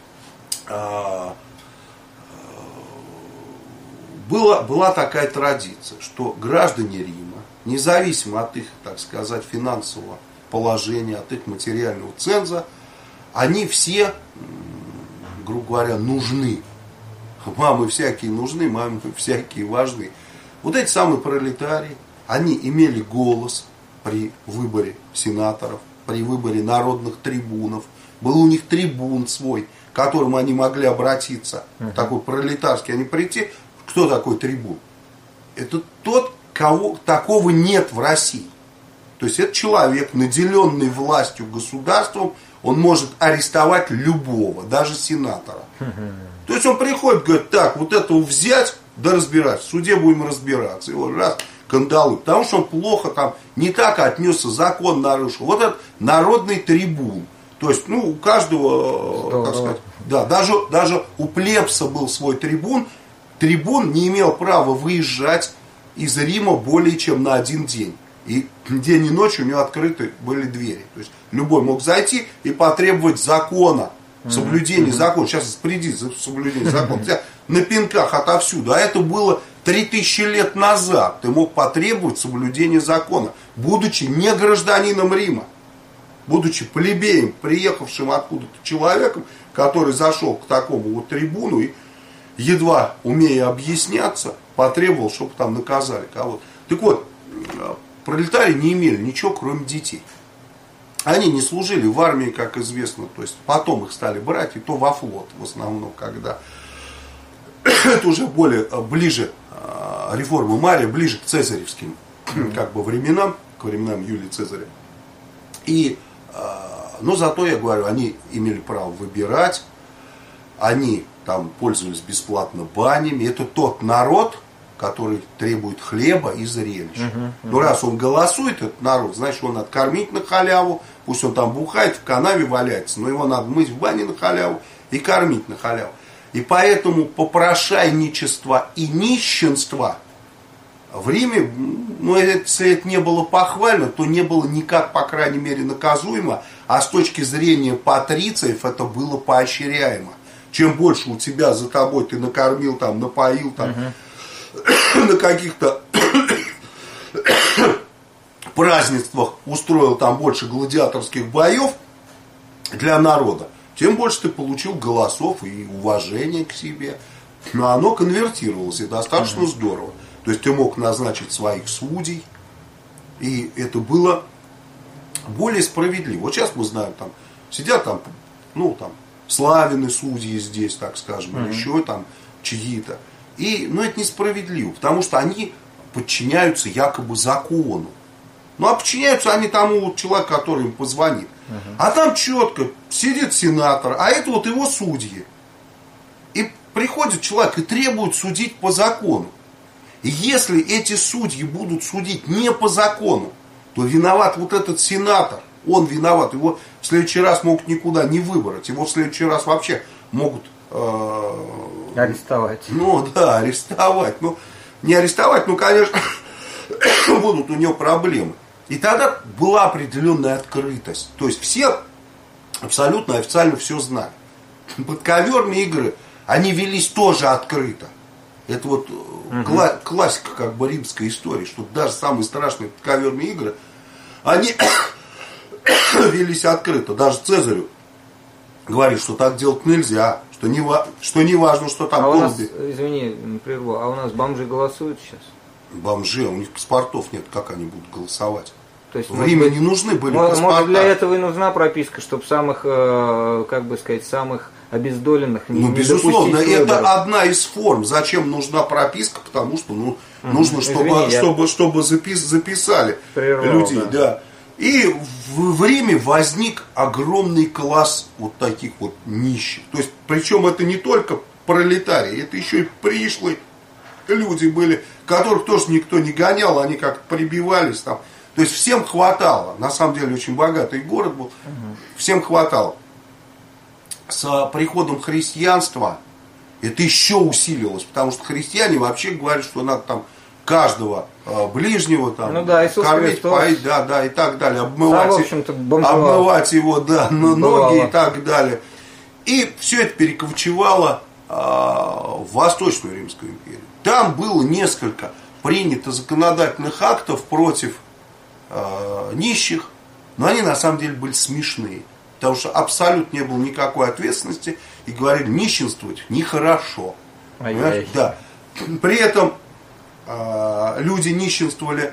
была такая традиция, что граждане Рима, независимо от их, так сказать, финансового положения, от их материального ценза, они все, грубо говоря, нужны. Мамы всякие нужны, мамы всякие важны. Вот эти самые пролетарии, они имели голос при выборе сенаторов, при выборе народных трибунов. Был у них трибун свой, к которому они могли обратиться, такой пролетарский, они прийти. Кто такой трибун? Это тот, кого такого нет в России. То есть это человек, наделенный властью государством, он может арестовать любого, даже сенатора. То есть он приходит, говорит, так, вот этого взять, да разбирать, в суде будем разбираться. И вот раз, кандалы. Потому что он плохо не так отнесся, закон нарушил. Вот этот народный трибун. То есть, у каждого, как сказать, да, даже у плебса был свой трибун. Трибун не имел права выезжать из Рима более чем на один день. И день и ночь у него открыты были двери. То есть любой мог зайти и потребовать закона, соблюдения закона. Сейчас спреди за соблюдение закона. Тебя на пинках отовсюду. А это было 3000 лет назад. Ты мог потребовать соблюдения закона, будучи не гражданином Рима. Будучи плебеем, приехавшим откуда-то человеком, который зашел к такому вот трибуну и, едва умея объясняться, потребовал, чтобы там наказали кого-то. Так вот, пролетарии не имели ничего, кроме детей. Они не служили в армии, как известно, то есть потом их стали брать, и то во флот в основном, когда это уже ближе, реформа Мария, ближе к цезаревским временам, к временам Юлия Цезаря. Но зато, я говорю, они имели право выбирать, они там пользовались бесплатно банями. Это тот народ, который требует хлеба и зрелищ. Но раз он голосует, этот народ, значит, его надо кормить на халяву, пусть он там бухает, в канаве валяется, но его надо мыть в бане на халяву и кормить на халяву. И поэтому попрошайничество и нищенство В Риме, ну, если это не было похвально, то не было никак, по крайней мере, наказуемо, а с точки зрения патрициев это было поощряемо. Чем больше у тебя за тобой ты накормил, там, напоил, там, на каких-то празднествах устроил там больше гладиаторских боев для народа, тем больше ты получил голосов и уважения к себе. Но оно конвертировалось, и достаточно здорово. То есть ты мог назначить своих судей, и это было более справедливо. Вот сейчас мы знаем, там сидят там, ну, там, славяны судьи здесь, так скажем, или еще там чьи-то. И, ну, это несправедливо, потому что они подчиняются якобы закону. Ну, а подчиняются они тому вот человеку, который им позвонит. А там четко сидит сенатор, а это вот его судьи. И приходит человек и требует судить по закону. И если эти судьи будут судить не по закону, то виноват вот этот сенатор. Он виноват. Его в следующий раз могут никуда не выбрать. Его в следующий раз вообще могут... арестовать. Ну, да, арестовать. Ну, не арестовать, ну, конечно, будут у него проблемы. И тогда была определенная открытость. То есть все абсолютно официально все знали. Подковерные игры, они велись тоже открыто. Это вот классика как бы римской истории, что даже самые страшные подковерные игры, они велись открыто. Даже Цезарю говорит, что так делать нельзя, что не важно, что там голуби. Извини, прерву, а у нас бомжи голосуют сейчас? Бомжи, у них паспортов нет, как они будут голосовать? То есть, в Риме не нужны были паспорта. Может, для этого и нужна прописка, чтобы самых, как бы сказать, самых обездоленных не допустить. Ну, безусловно, это одна из форм. Зачем нужна прописка? Потому что нужно, чтобы записали людей. Да. И в Риме возник огромный класс вот таких вот нищих. То есть, причем это не только пролетарии, это еще и пришлые люди были, которых тоже никто не гонял, они как-то прибивались там. То есть всем хватало. На самом деле очень богатый город был. Всем хватало. С приходом христианства это еще усилилось. Потому что христиане вообще говорят, что надо там каждого ближнего там, кормить, поить, да, и так далее. Обмывать его, да, ноги и так далее. И все это перекочевало в Восточную Римскую империю. Там было несколько принято законодательных актов против нищих, но они на самом деле были смешные, потому что абсолютно не было никакой ответственности и говорили, нищенствовать нехорошо. Да. При этом люди нищенствовали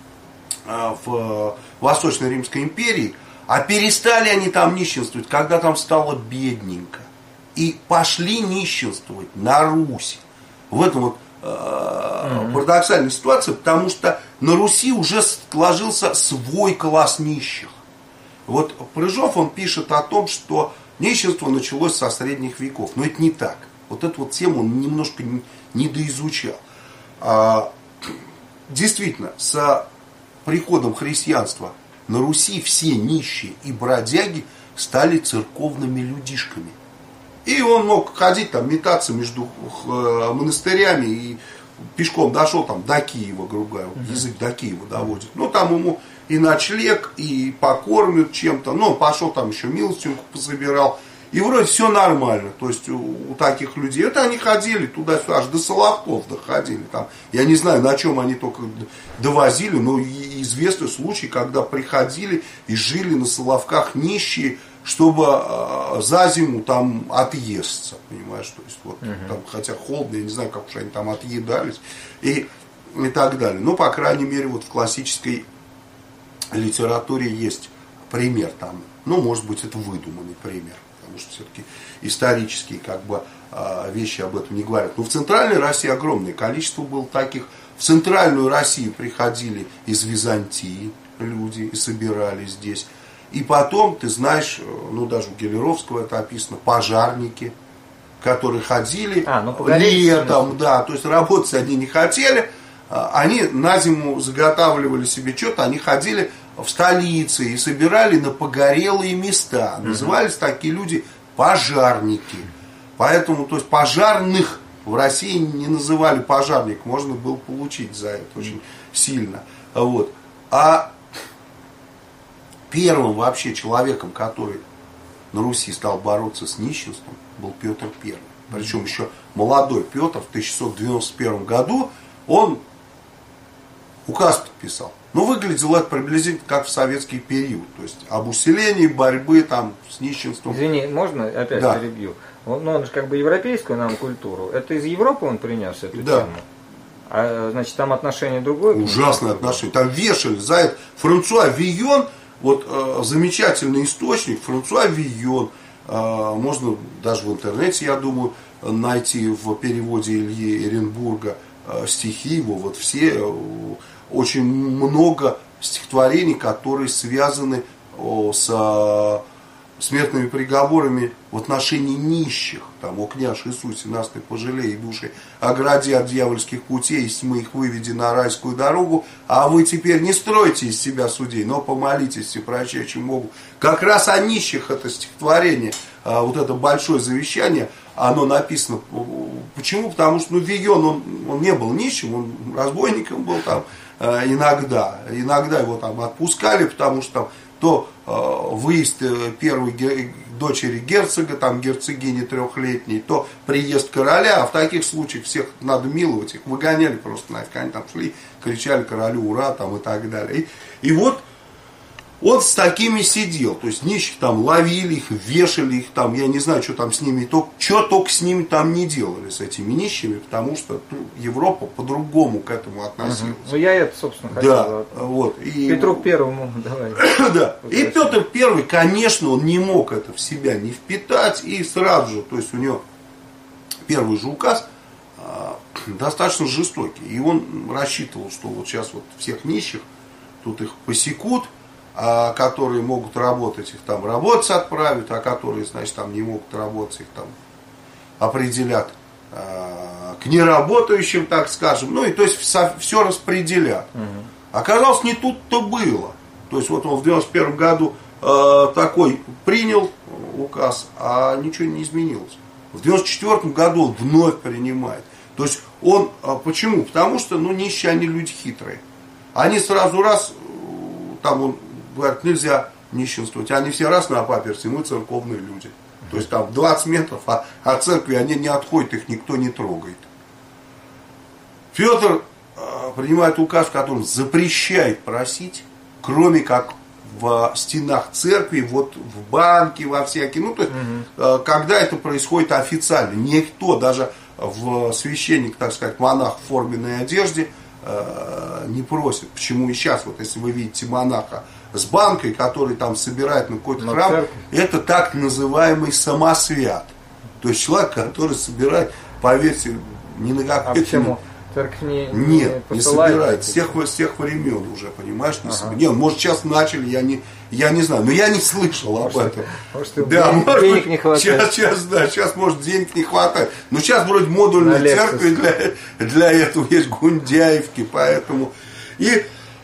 в Восточной Римской империи, а перестали они там нищенствовать, когда там стало бедненько. И пошли нищенствовать на Русь. В этом вот парадоксальная ситуация, потому что на Руси уже сложился свой класс нищих. Вот Прыжов, он пишет о том, что нищенство началось со средних веков. Но это не так. Вот эту вот тему он немножко недоизучал. Действительно, с приходом христианства на Руси все нищие и бродяги стали церковными людишками. И он мог ходить, там, метаться между монастырями и пешком дошел там, до Киева, грубо говоря, язык до Киева доводит. Ну, там ему и ночлег, и покормят чем-то. Ну, пошел там еще милостинку позабирал. И вроде все нормально. То есть у таких людей. Это они ходили туда-сюда, аж до Соловков доходили. Там, я не знаю, на чем они только довозили, но известный случай, когда приходили и жили на Соловках нищие, чтобы за зиму там отъесться, понимаешь, то есть вот там, хотя холодно, я не знаю, как уж они там отъедались и так далее. Но, по крайней мере, вот в классической литературе есть пример там, ну, может быть, это выдуманный пример, потому что все-таки исторические как бы вещи об этом не говорят. Но в Центральной России огромное количество было таких. В Центральную Россию приходили из Византии люди и собирали здесь. И потом, ты знаешь, ну даже у Гелеровского это описано, пожарники, которые ходили летом, да, то есть работать они не хотели, они на зиму заготавливали себе что-то, они ходили в столице и собирали на погорелые места. Назывались такие люди пожарники. Поэтому, то есть пожарных В России не называли пожарник, можно было получить за это очень сильно. Вот. А первым вообще человеком, который на Руси стал бороться с нищенством, был Петр I. Причем еще молодой Петр в 1691 году он указ подписал. Но выглядело это приблизительно как в советский период. То есть об усилении борьбы там, с нищенством. Извини, можно опять перебью? Он же как бы европейскую нам культуру. Это из Европы он принес эту тему? А значит, там отношение другое? Ужасное отношение. Там вешали за это. Франсуа Вийон, вот замечательный источник, Франсуа Вийон, можно даже в интернете, я думаю, найти в переводе Ильи Эренбурга стихи его, вот все, очень много стихотворений, которые связаны с смертными приговорами в отношении нищих. Там, о княж Иисусе, нас ты пожалей, души, огради от дьявольских путей, если мы их выведи на райскую дорогу, а вы теперь не стройте из себя судей, но помолитесь всепрощающему Богу. Как раз о нищих это стихотворение, вот это большое завещание, оно написано. Почему? Потому что Вийон, он не был нищим, он разбойником был там иногда. Иногда его там отпускали, потому что там то выезд первой дочери герцога, там герцогини 3-летней, то приезд короля, а в таких случаях всех надо миловать, их выгоняли просто нафиг, они там шли, кричали королю ура там и так далее. И вот он с такими сидел, то есть нищих там ловили, их вешали, их там, я не знаю, что там с ними, что только с ними там не делали, с этими нищими, потому что Европа по-другому к этому относилась. Ну я это, собственно, хотел. Да, вот. И Петру Первому, давай. Да. И Петр I, конечно, он не мог это в себя не впитать, и сразу же, то есть у него первый же указ достаточно жестокий, и он рассчитывал, что вот сейчас вот всех нищих, тут их посекут, а которые могут работать, их там работать отправят, а которые, значит, там не могут работать, их там определят к неработающим, так скажем, ну и то есть все распределят. Оказалось, не тут-то было. То есть вот он в 91 году такой принял указ, а ничего не изменилось. В 94 году он вновь принимает. То есть он, почему? Потому что, нищие, они люди хитрые. Они сразу раз, там он говорит, нельзя нищенствовать. Они все раз на паперте, мы церковные люди. То есть там 20 метров, а церкви они не отходят, их никто не трогает. Петр принимает указ, в котором запрещает просить, кроме как в стенах церкви, вот в банке, во всякие. То есть, когда это происходит официально, никто, даже священник, так сказать, монах в форменной одежде, не просит. Почему и сейчас, вот если вы видите монаха с банкой, который там собирает на какой-то храм, это так называемый самосвят. То есть человек, который собирает, поверьте, ни на какие... А почему? Церковь не собирает. С тех времен уже, понимаешь, не собирает. Нет, может сейчас начали, я не знаю, но я не слышал об этом. Может, денег не хватает. Сейчас, может, денег не хватает. Но сейчас вроде модульные церкви для этого есть Гундяевки, поэтому. И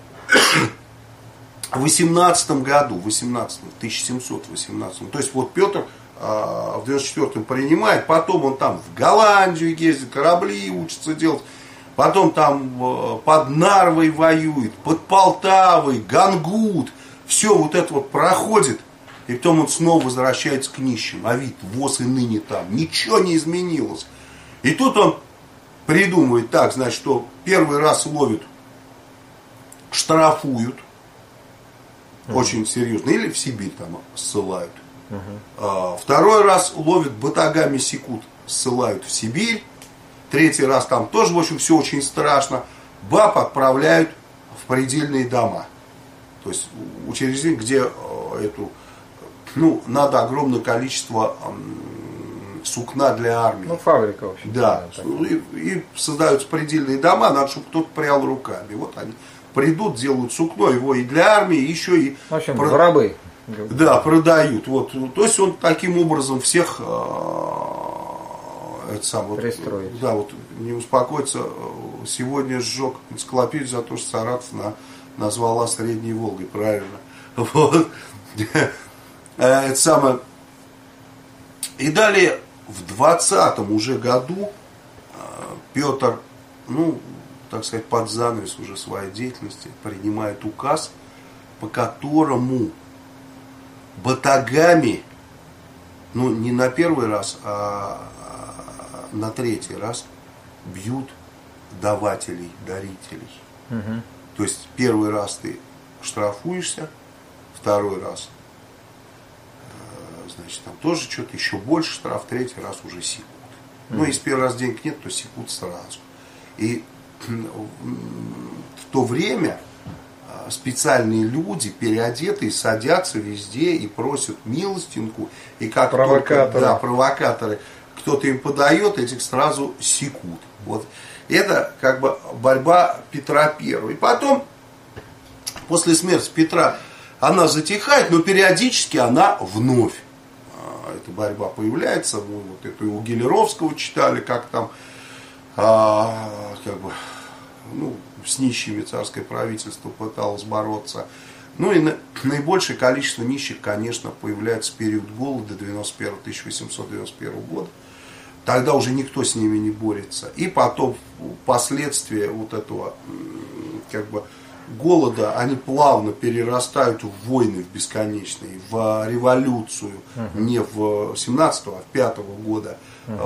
в 18 году, 1718, то есть вот Петр в 94-м принимает, потом он там в Голландию ездит, корабли учится делать, потом там под Нарвой воюет, под Полтавой, Гангут, все вот это вот проходит, и потом он снова возвращается к нищим, а вид ВОЗ и ныне там, ничего не изменилось. И тут он придумывает так, значит, что первый раз ловят, штрафуют, очень серьезно, или в Сибирь там ссылают. Второй раз ловят, батагами секут, ссылают в Сибирь. Третий раз там тоже, в общем, все очень страшно. Баб отправляют в предельные дома. То есть учреждения, где надо огромное количество сукна для армии. Фабрика, в общем. Да. И создаются предельные дома, надо, чтобы кто-то прял руками. Вот они придут, делают сукно, его и для армии, еще и... В общем, рабы. Да, продают. Вот. То есть он таким образом всех пристроить. Да, вот не успокоится. Сегодня сжег энциклопедию за то, что Саратов назвала Средней Волгой. Правильно. Вот. Это самое. И далее в 20-м уже году Петр, ну, так сказать, под занавес уже своей деятельности принимает указ, по которому батагами, ну, не на первый раз, а на третий раз бьют давателей, дарителей. Угу. То есть первый раз ты штрафуешься, второй раз, значит, там тоже что-то еще больше штраф, третий раз уже секут. Ну, если первый раз денег нет, то секут сразу. И в то время специальные люди, переодетые, садятся везде и просят милостинку. И как провокаторы. Только, да, провокаторы, кто-то им подает, этих сразу секут. Вот. Это как бы борьба Петра I. И потом, после смерти Петра, она затихает, но периодически она вновь. Эта борьба появляется. Мы вот эту у Гелеровского читали, как там как бы, ну, с нищими царское правительство пыталось бороться. Ну и наибольшее количество нищих, конечно, появляется в период голода 1891 года. Тогда уже никто с ними не борется. И потом последствия вот этого как бы голода, они плавно перерастают в войны в бесконечные, в революцию, не в 17-го, а в 5-го года,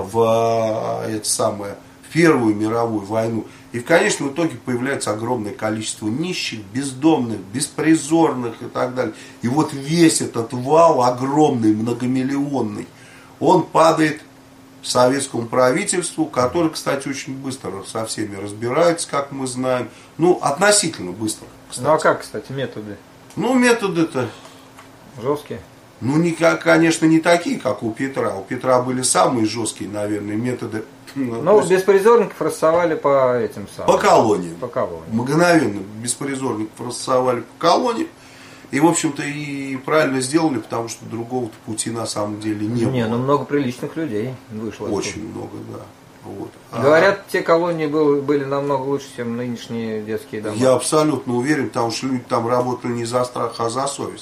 в это самое, Первую мировую войну. И в конечном итоге появляется огромное количество нищих, бездомных, беспризорных и так далее. И вот весь этот вал огромный, многомиллионный, он падает советскому правительству, которое, кстати, очень быстро со всеми разбирается, как мы знаем. Ну, относительно быстро, кстати. Ну, а как, кстати, методы? Ну, методы-то... Жесткие? Ну, конечно, не такие, как у Петра. У Петра были самые жесткие, наверное, методы. Ну, беспризорников рассовали по этим самым. По колониям. По колониям. Мгновенно беспризорников рассовали по колониям. И, в общем-то, и правильно сделали, потому что другого пути на самом деле не было. Ну много приличных людей вышло. Очень много, да. Вот. Говорят, те колонии были намного лучше, чем нынешние детские дома. Я абсолютно уверен, потому что люди там работали не за страх, а за совесть.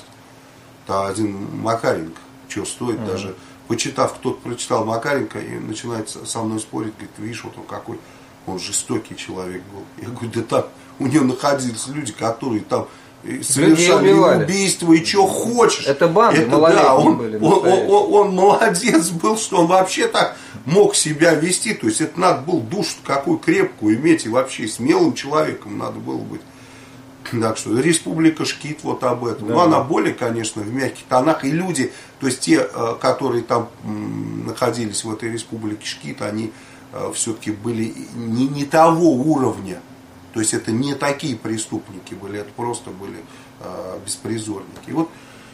Там один Макаренко, что стоит даже, почитав, кто-то прочитал Макаренко и начинает со мной спорить, говорит, видишь, вот он какой, он жестокий человек был. Я говорю, да так, у него находились люди, которые там совершали убийства и что хочешь. Это банды, малолетние были. Он молодец был, что он вообще так мог себя вести. То есть это надо было душу какую крепкую иметь, и вообще смелым человеком надо было быть. Так что Республика Шкит вот об этом. Да. Но она более, конечно, в мягких тонах. И люди, то есть те, которые там находились в этой Республике Шкит, они все-таки были не того уровня. То есть это не такие преступники были, это просто были беспризорники. И вот,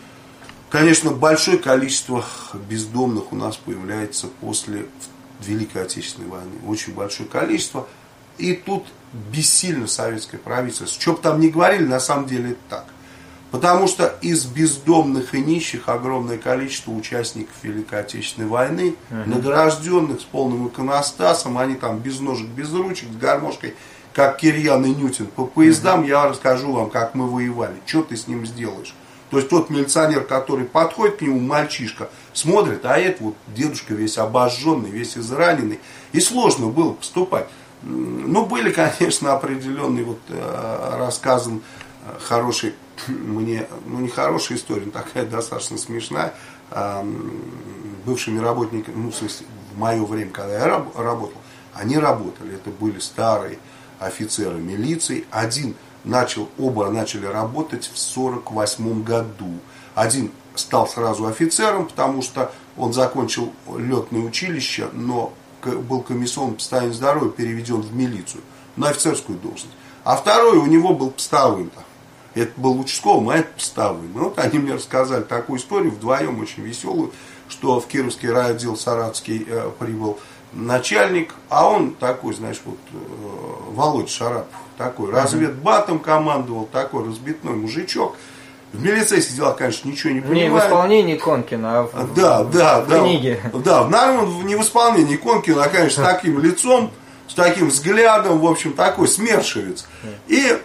конечно, большое количество бездомных у нас появляется после Великой Отечественной войны. Очень большое количество. И тут бессильно советское правительство. Что бы там ни говорили, на самом деле это так. Потому что из бездомных и нищих огромное количество участников Великой Отечественной войны, награжденных с полным иконостасом, они там без ножек, без ручек, с гармошкой, как Кирьян и Нютин по поездам, я расскажу вам, как мы воевали, что ты с ним сделаешь. То есть тот милиционер, который подходит к нему, мальчишка, смотрит, а это вот дедушка весь обожженный, весь израненный, и сложно было поступать. Ну, были, конечно, определенные, вот рассказан хороший, мне, ну не хорошая история, но такая достаточно смешная, бывшими работниками, ну, в смысле, в мое время, когда я работал, они работали, это были старые офицеры милиции, оба начали работать в 1948 году. Один стал сразу офицером, потому что он закончил летное училище, но был комиссионным по состоянию здоровья переведен в милицию, на офицерскую должность. А второй у него был постовым. Это был участковым, а это постовым. И вот они мне рассказали такую историю, вдвоем очень веселую, что в Кировский райотдел Саратовский прибыл начальник, а он такой, знаешь, вот Володя Шарапов, такой разведбатом командовал, такой разбитной мужичок. В милицейских делах, конечно, ничего не понимает. Не в исполнении Конкина, а в книге. Да, наверное, не в исполнении Конкина, а, конечно, с таким лицом, с таким взглядом, в общем, такой смершевец. И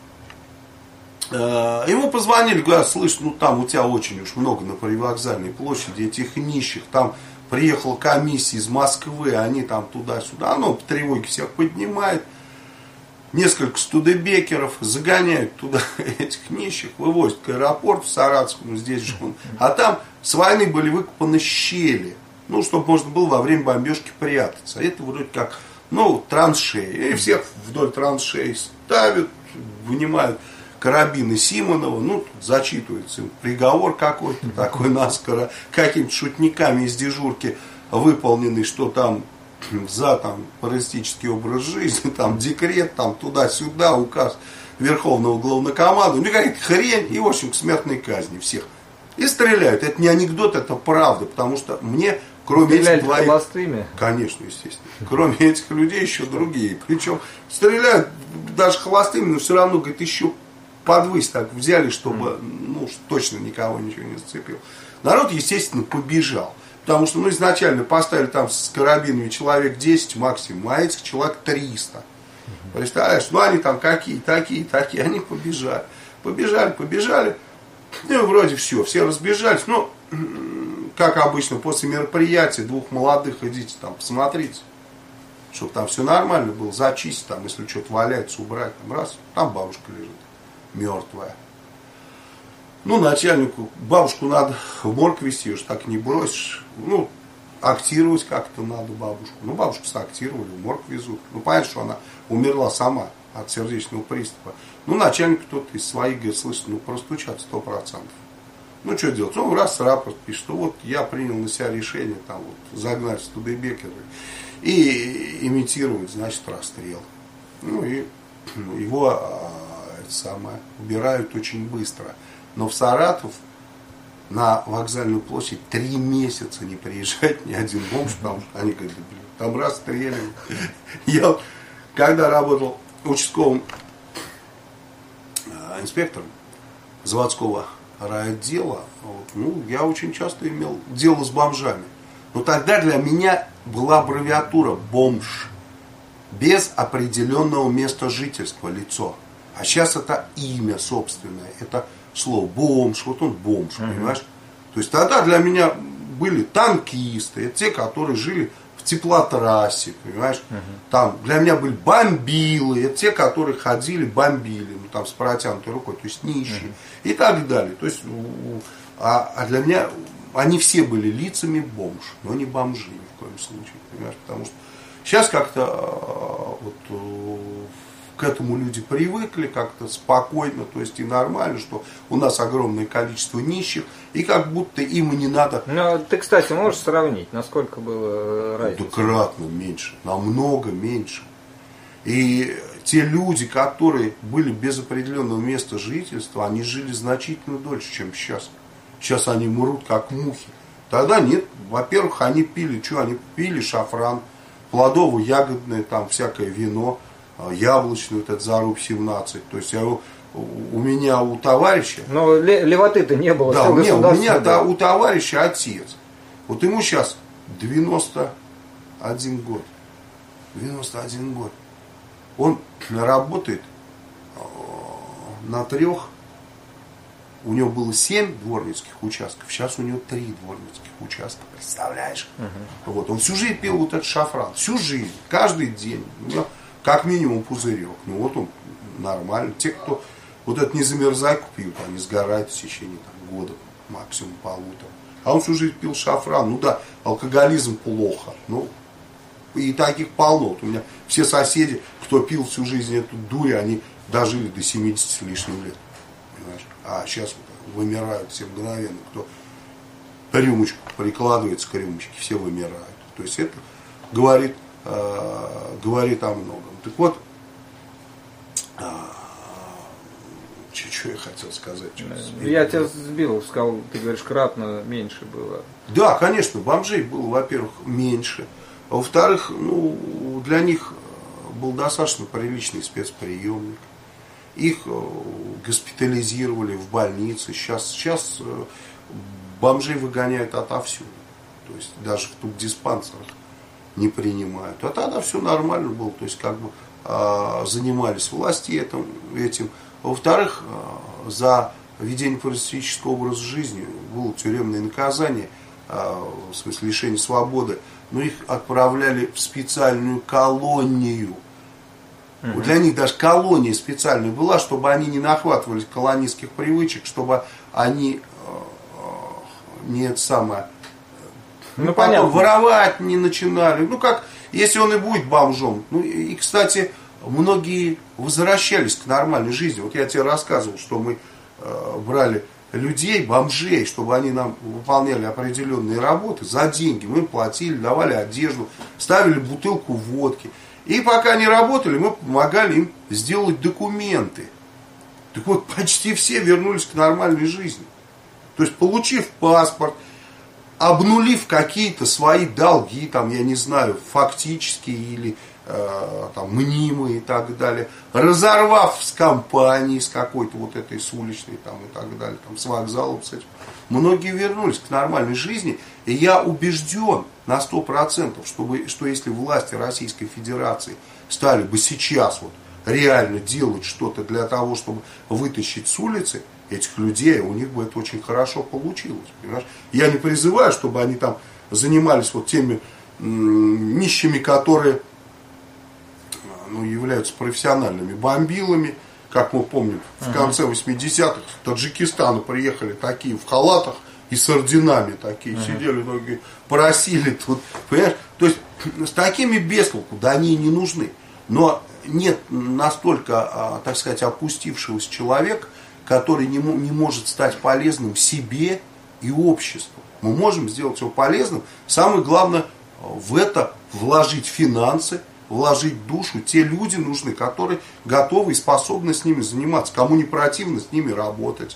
ему позвонили, говорят, слышь, ну там у тебя очень уж много на привокзальной площади этих нищих, там приехала комиссия из Москвы, они там туда-сюда, оно по тревоге всех поднимает. Несколько студебекеров загоняют туда этих нищих, вывозят к аэропорту Саратовскому, здесь же он. А там с войны были выкопаны щели, ну, чтобы можно было во время бомбежки прятаться. Это вроде как, ну, траншеи. И всех вдоль траншеи ставят, вынимают карабины Симонова, ну, зачитывается приговор какой-то, такой наскоро, какими-то шутниками из дежурки выполненный, что там за там паразитический образ жизни, там декрет, там туда-сюда, указ Верховного Главнокомандующего, ну какая-то хрень, и в общем к смертной казни всех. И стреляют. Это не анекдот, это правда, потому что мне, кроме этих двоих... холостыми? Конечно, естественно. Кроме этих людей еще другие. Причем стреляют даже холостыми, но все равно, говорит, еще подвысь так взяли, чтобы, ну, точно никого ничего не зацепил. Народ, естественно, побежал. Потому что, ну, изначально поставили там с карабинами человек 10 максимум, а этих человек 300. Представляешь, ну, они там какие, такие, они побежали. Побежали. Ну, вроде все разбежались. Ну, как обычно, после мероприятия двух молодых идите там посмотрите, чтобы там все нормально было, зачистить, там, если что-то валяется, убрать, там, раз, там бабушка лежит, мертвая. Ну, начальнику, бабушку надо в морг везти, ее же так не бросишь. Ну, актировать как-то надо бабушку. Ну, бабушку сактировали, в морг везут. Ну, понятно, что она умерла сама от сердечного приступа. Ну, начальник кто-то из своих говорит, слышит, ну, простучат 100%. Ну, что делать? Он раз рапорт пишет, что вот я принял на себя решение, там, вот, загнать студебекера и имитировать, значит, расстрел. Ну, и его убирают очень быстро. Но в Саратов на вокзальную площадь 3 месяца не приезжает ни один бомж, потому что они говорят, блин, там расстреляли. Я когда работал участковым инспектором заводского райотдела, вот, ну, я очень часто имел дело с бомжами. Но тогда для меня была аббревиатура бомж. Без определенного места жительства лицо. А сейчас это имя собственное. Это слово бомж, вот он бомж, понимаешь? То есть тогда для меня были танкисты, это те, которые жили в теплотрассе, понимаешь? Там для меня были бомбилы, это те, которые ходили, бомбили, ну там с протянутой рукой, то есть нищие и так далее. То есть, а для меня они все были лицами бомж, но не бомжи ни в коем случае, понимаешь? Потому что сейчас как-то вот к этому люди привыкли, как-то спокойно, то есть и нормально, что у нас огромное количество нищих, и как будто им и не надо. Ну, ты, кстати, можешь сравнить, насколько было разница? Да кратно меньше, намного меньше. И те люди, которые были без определенного места жительства, они жили значительно дольше, чем сейчас. Сейчас они мрут, как мухи. Тогда нет. Во-первых, они пили, что? Они пили шафран, плодово-ягодное, там всякое вино, яблочный, вот этот заруб 17. То есть у меня у товарища... Но левоты-то не было. Да, у меня у товарища отец. Вот ему сейчас 91 год. 91 год. Он работает на 3. У него было 7 дворницких участков, сейчас у него 3 дворницких участка, представляешь? Вот. Он всю жизнь пил вот этот шафран, всю жизнь, каждый день. У него как минимум пузырек. Ну вот он нормально. Те, кто вот этот незамерзайку пьют, они сгорают в течение там, года, максимум 1,5. А он всю жизнь пил шафран. Ну да, алкоголизм плохо. Ну, и таких полно. Вот у меня все соседи, кто пил всю жизнь эту дурь, они дожили до 70 с лишним лет. Понимаешь? А сейчас вымирают все мгновенно. Кто рюмочку прикладывается к рюмочке, все вымирают. То есть это говорит о многом. Так вот, что я хотел сказать? Я тебя сбил, сказал, ты говоришь, кратно меньше было. Да, конечно, бомжей было, во-первых, меньше. А во-вторых, ну, для них был достаточно приличный спецприемник. Их госпитализировали в больнице. Сейчас бомжей выгоняют отовсюду. То есть даже в тубдиспансерах не принимают. А тогда все нормально было. То есть как бы занимались власти этим. Во-вторых, за ведение паразитического образа жизни было тюремное наказание. в смысле лишения свободы, но их отправляли в специальную колонию. Вот для них даже колония специальная была, чтобы они не нахватывались колонистских привычек, чтобы они не это самое, потом понятно, воровать не начинали. Ну как, если он и будет бомжом. Ну и, кстати, многие возвращались к нормальной жизни. Вот я тебе рассказывал, что мы брали людей, бомжей, чтобы они нам выполняли определенные работы за деньги. Мы им платили, давали одежду, ставили бутылку водки. И пока они работали, мы помогали им сделать документы. Так вот, почти все вернулись к нормальной жизни. То есть, получив паспорт, обнулив какие-то свои долги, там, я не знаю, фактические или там, мнимые и так далее, разорвав с компанией, с какой-то вот этой, с уличной там, и так далее, там, с вокзалом, с этим, многие вернулись к нормальной жизни. И я убежден на 100%, что если власти Российской Федерации стали бы сейчас вот реально делать что-то для того, чтобы вытащить с улицы этих людей, у них бы это очень хорошо получилось. Понимаешь? Я не призываю, чтобы они там занимались вот теми нищими, которые являются профессиональными бомбилами. Как мы помним, в конце 80-х в Таджикистан приехали такие в халатах и с орденами такие, сидели, многие просили тут, понимаешь? То есть с такими без толку, да они и не нужны. Но нет настолько, так сказать, опустившегося человека, который не может стать полезным себе и обществу. Мы можем сделать его полезным. Самое главное в это вложить финансы, вложить душу. Те люди нужны, которые готовы и способны с ними заниматься. Кому не противно, с ними работать.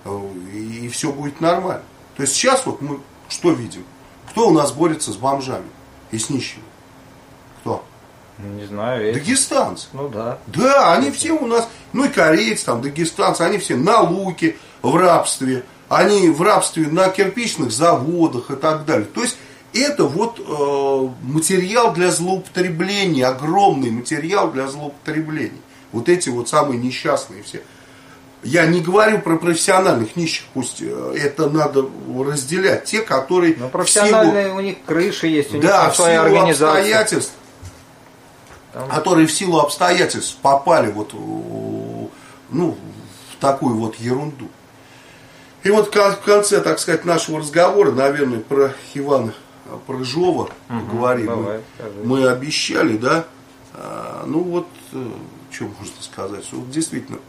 И все будет нормально. То есть сейчас вот мы что видим? Кто у нас борется с бомжами и с нищими? Кто? Не знаю. Дагестанцы. Ну да. Да, они все у нас, ну и корейцы, там, дагестанцы, они все на Луке, в рабстве. Они в рабстве на кирпичных заводах и так далее. То есть это вот материал для злоупотребления, огромный материал для злоупотреблений. Вот эти вот самые несчастные все. Я не говорю про профессиональных нищих, пусть это надо разделять. Те, которые... Но профессиональные, у них крыши есть, у них своя организация. Обстоятельств, которые в силу обстоятельств попали вот, в такую вот ерунду. И вот в конце, так сказать, нашего разговора, наверное, про Ивана Прыжова поговорим. Мы обещали, да? Что можно сказать? Вот действительно,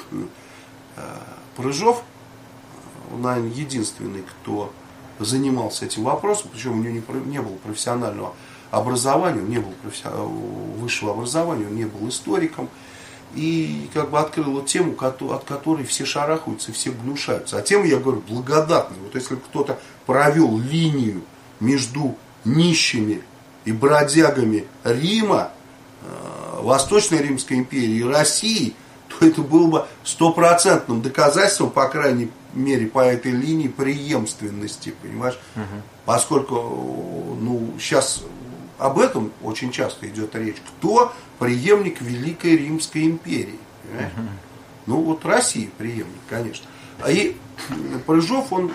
Прыжов, наверное, единственный, кто занимался этим вопросом, причем у него не было профессионального образования, он не был высшего образования, он не был историком. И как бы открыла тему, от которой все шарахаются и все гнушаются. А тема, я говорю, благодатная. Вот если кто-то провел линию между нищими и бродягами Рима, Восточной Римской империи и России, то это было бы стопроцентным доказательством, по крайней мере, по этой линии преемственности, понимаешь? Поскольку, сейчас об этом очень часто идет речь. Кто преемник Великой Римской империи? Понимаешь? Россия преемник, конечно. И Прыжов, он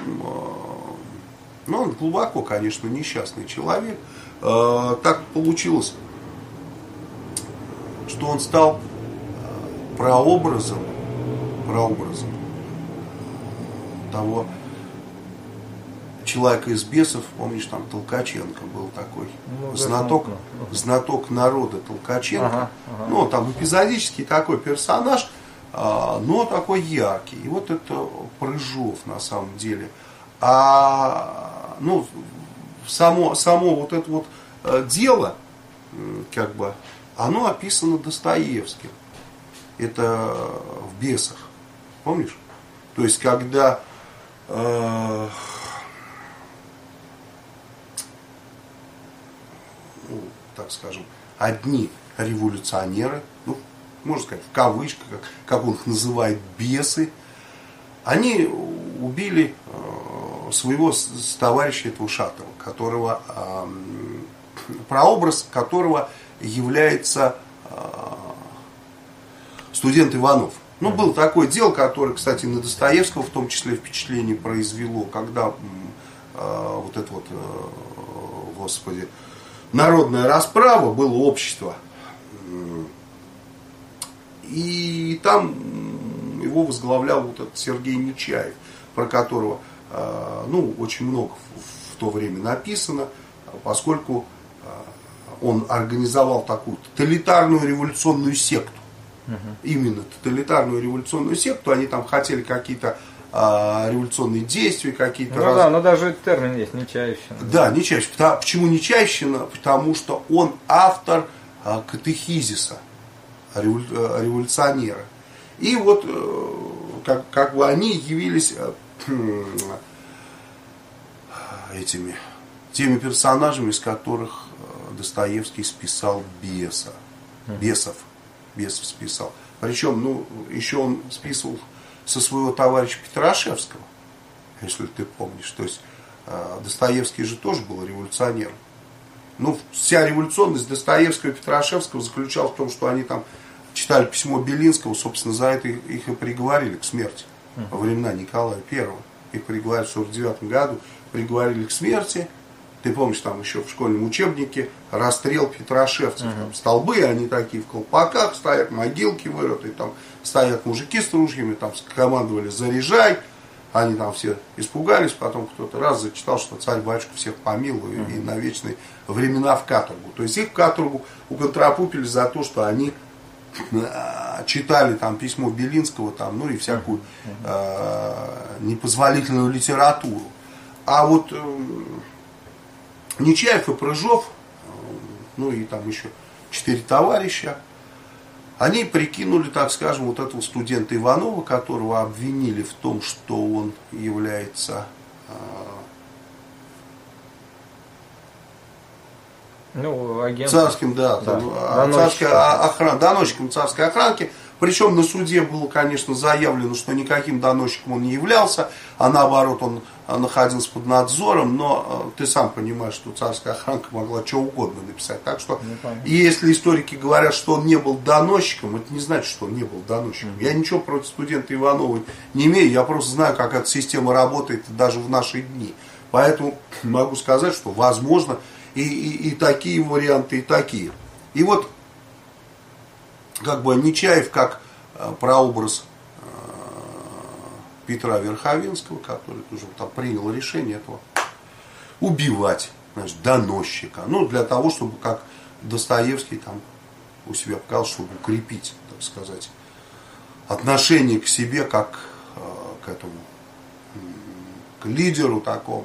глубоко, конечно, несчастный человек. Так получилось, что он стал прообразом того человека из бесов, помнишь, там Толкаченко был такой, знаток народа Толкаченко. Там эпизодический такой персонаж, но такой яркий. И вот это Прыжов на самом деле. Само вот это вот дело, как бы, оно описано Достоевским. Это в «Бесах». Помнишь? То есть, когда так скажем, одни революционеры, можно сказать, в кавычках, как он их называет, бесы, они убили своего товарища этого Шатова, прообраз которого является студент Иванов. Было такое дело, которое, кстати, на Достоевского в том числе впечатление произвело, когда вот это вот, господи, народная расправа, было общество. И там его возглавлял вот этот Сергей Нечаев, про которого очень много в то время написано, поскольку он организовал такую тоталитарную революционную секту. Именно тоталитарную революционную секту. Они там хотели какие-то революционные действия, какие-то... Да, но даже этот термин есть, Нечаевщина. Да, Нечаевщина. Почему Нечаевщина? Потому что он автор катехизиса революционера. И вот как бы они явились теми персонажами, из которых Достоевский списал бесов списал. Причем, еще он списывал со своего товарища Петрашевского, если ты помнишь. То есть Достоевский же тоже был революционером. Вся революционность Достоевского и Петрашевского заключалась в том, что они там читали письмо Белинского, собственно, за это их и приговорили к смерти. Во времена Николая I. Их приговорили в 1949 году, приговорили к смерти. Ты помнишь, там еще в школьном учебнике расстрел петрошевцев. Там столбы, они такие в колпаках стоят, могилки вырыты, там стоят мужики с ружьями, там командовали «заряжай». Они там все испугались, потом кто-то раз зачитал, что царь-батюшка всех помилует и на вечные времена в каторгу. То есть их в каторгу уконтропупили за то, что они читали там письмо Белинского, там, и всякую непозволительную литературу. А вот Нечаев и Прыжов, и там еще 4 товарища, они прикинули, так скажем, вот этого студента Иванова, которого обвинили в том, что он является агентом. Царским, доносчиком царской охранки. Причем на суде было, конечно, заявлено, что никаким доносчиком он не являлся, а наоборот он находился под надзором, но ты сам понимаешь, что царская охранка могла что угодно написать. Так что, и если историки говорят, что он не был доносчиком, это не значит, что он не был доносчиком. Я ничего против студента Иванова не имею, я просто знаю, как эта система работает даже в наши дни. Поэтому могу сказать, что возможно и такие варианты, и такие. И вот как бы Нечаев как прообраз Петра Верховенского, который тоже там принял решение этого убивать, доносчика. Для того, чтобы, как Достоевский там у себя показал, чтобы укрепить, так сказать, отношение к себе как к этому, к лидеру такому.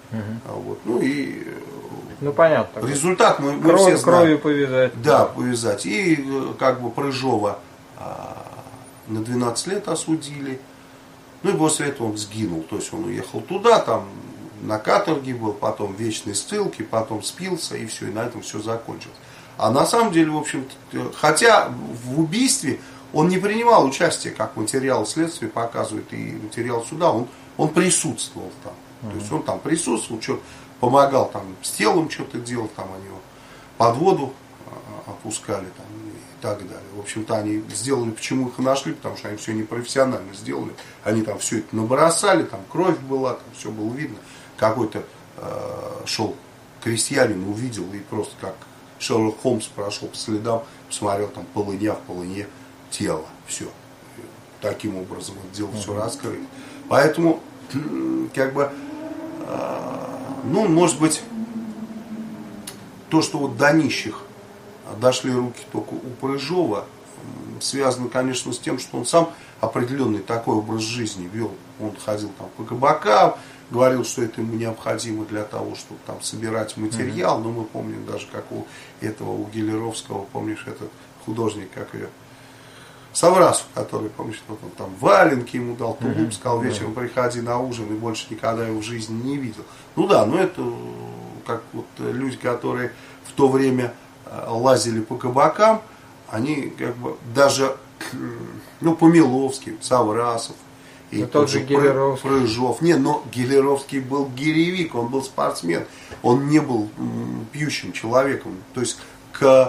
Понятно. Результат мы все знаем. Кровью повязать. Да, повязать. И как бы Прыжова на 12 лет осудили. И после этого он сгинул. То есть он уехал туда, там на каторге был, потом в вечной ссылке, потом спился, и все, и на этом все закончилось. А на самом деле, в общем-то, хотя в убийстве он не принимал участия, как материал следствия показывает, и материал суда, он присутствовал там. То есть он там присутствовал, что помогал там с телом что-то делать, там они его под воду опускали там, и так далее. В общем-то, они сделали, почему их и нашли, потому что они все непрофессионально сделали. Они там все это набросали, там кровь была, там все было видно. Какой-то шел крестьянин, увидел и просто как Шерлок Холмс прошел по следам, посмотрел там полыня в полыне тело. Все. Таким образом это дело все раскрыли. Поэтому, как бы, может быть, то, что вот до нищих дошли руки только у Прыжова, связано, конечно, с тем, что он сам определенный такой образ жизни вел. Он ходил там по кабакам, говорил, что это ему необходимо для того, чтобы там собирать материал. Но мы помним даже, как у Гелеровского, помнишь, этот художник, как ее, Саврасов, который, помнишь, что он там валенки ему дал, тулуп, сказал, вечером приходи на ужин, и больше никогда его в жизни не видел. это как вот люди, которые в то время лазили по кабакам, они как бы даже, Помиловский, Саврасов, и тот же Прыжов. Но Гелеровский был гиревик, он был спортсмен, он не был пьющим человеком. То есть к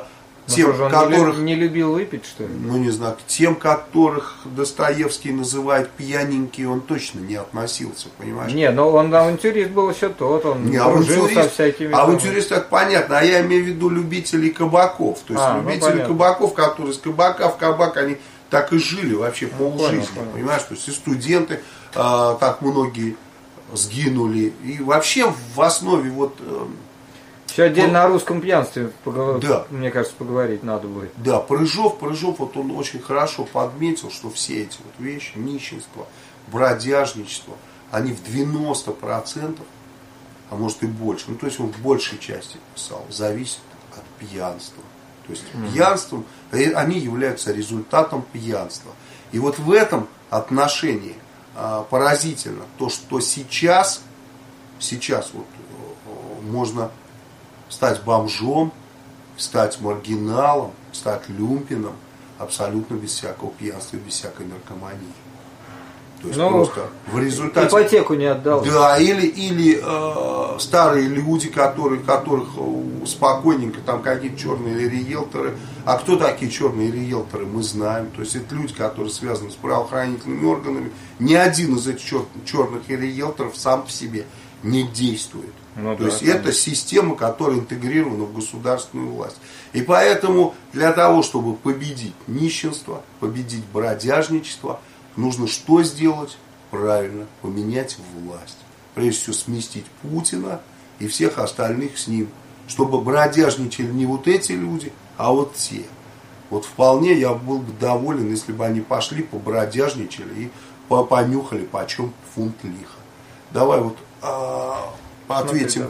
Тем, он которых, не любил выпить, что ли? Ну, не знаю, к тем, которых Достоевский называет пьяненькие, он точно не относился, понимаешь? Не, но он авантюрист был еще тот, он дружил со всякими... Авантюрист, это понятно, а я имею в виду любителей кабаков. То есть любители кабаков, которые с кабака в кабак, они так и жили вообще полжизни, понимаешь? То есть и студенты, так многие сгинули. И вообще в основе вот... Еще отдельно о русском пьянстве, мне кажется, поговорить надо будет. Да, Порыжов, вот он очень хорошо подметил, что все эти вот вещи, нищенство, бродяжничество, они в 90%, а может и больше, ну то есть он в большей части писал, зависят от пьянства. То есть пьянством, они являются результатом пьянства. И вот в этом отношении поразительно то, что сейчас вот можно стать бомжом, стать маргиналом, стать люмпином абсолютно без всякого пьянства, без всякой наркомании. То есть просто в результате... Ипотеку не отдал. Да, или старые люди, которых спокойненько, там какие-то черные риэлторы. А кто такие черные риэлторы, мы знаем. То есть это люди, которые связаны с правоохранительными органами. Ни один из этих черных риэлторов сам по себе не действует. То есть это система, которая интегрирована в государственную власть. И поэтому для того, чтобы победить нищенство, победить бродяжничество, нужно что сделать? Правильно, поменять власть. Прежде всего сместить Путина и всех остальных с ним. Чтобы бродяжничали не вот эти люди, а вот те. Вот вполне я был бы доволен, если бы они пошли, побродяжничали и понюхали, почем фунт лиха. Давай вот... ответим.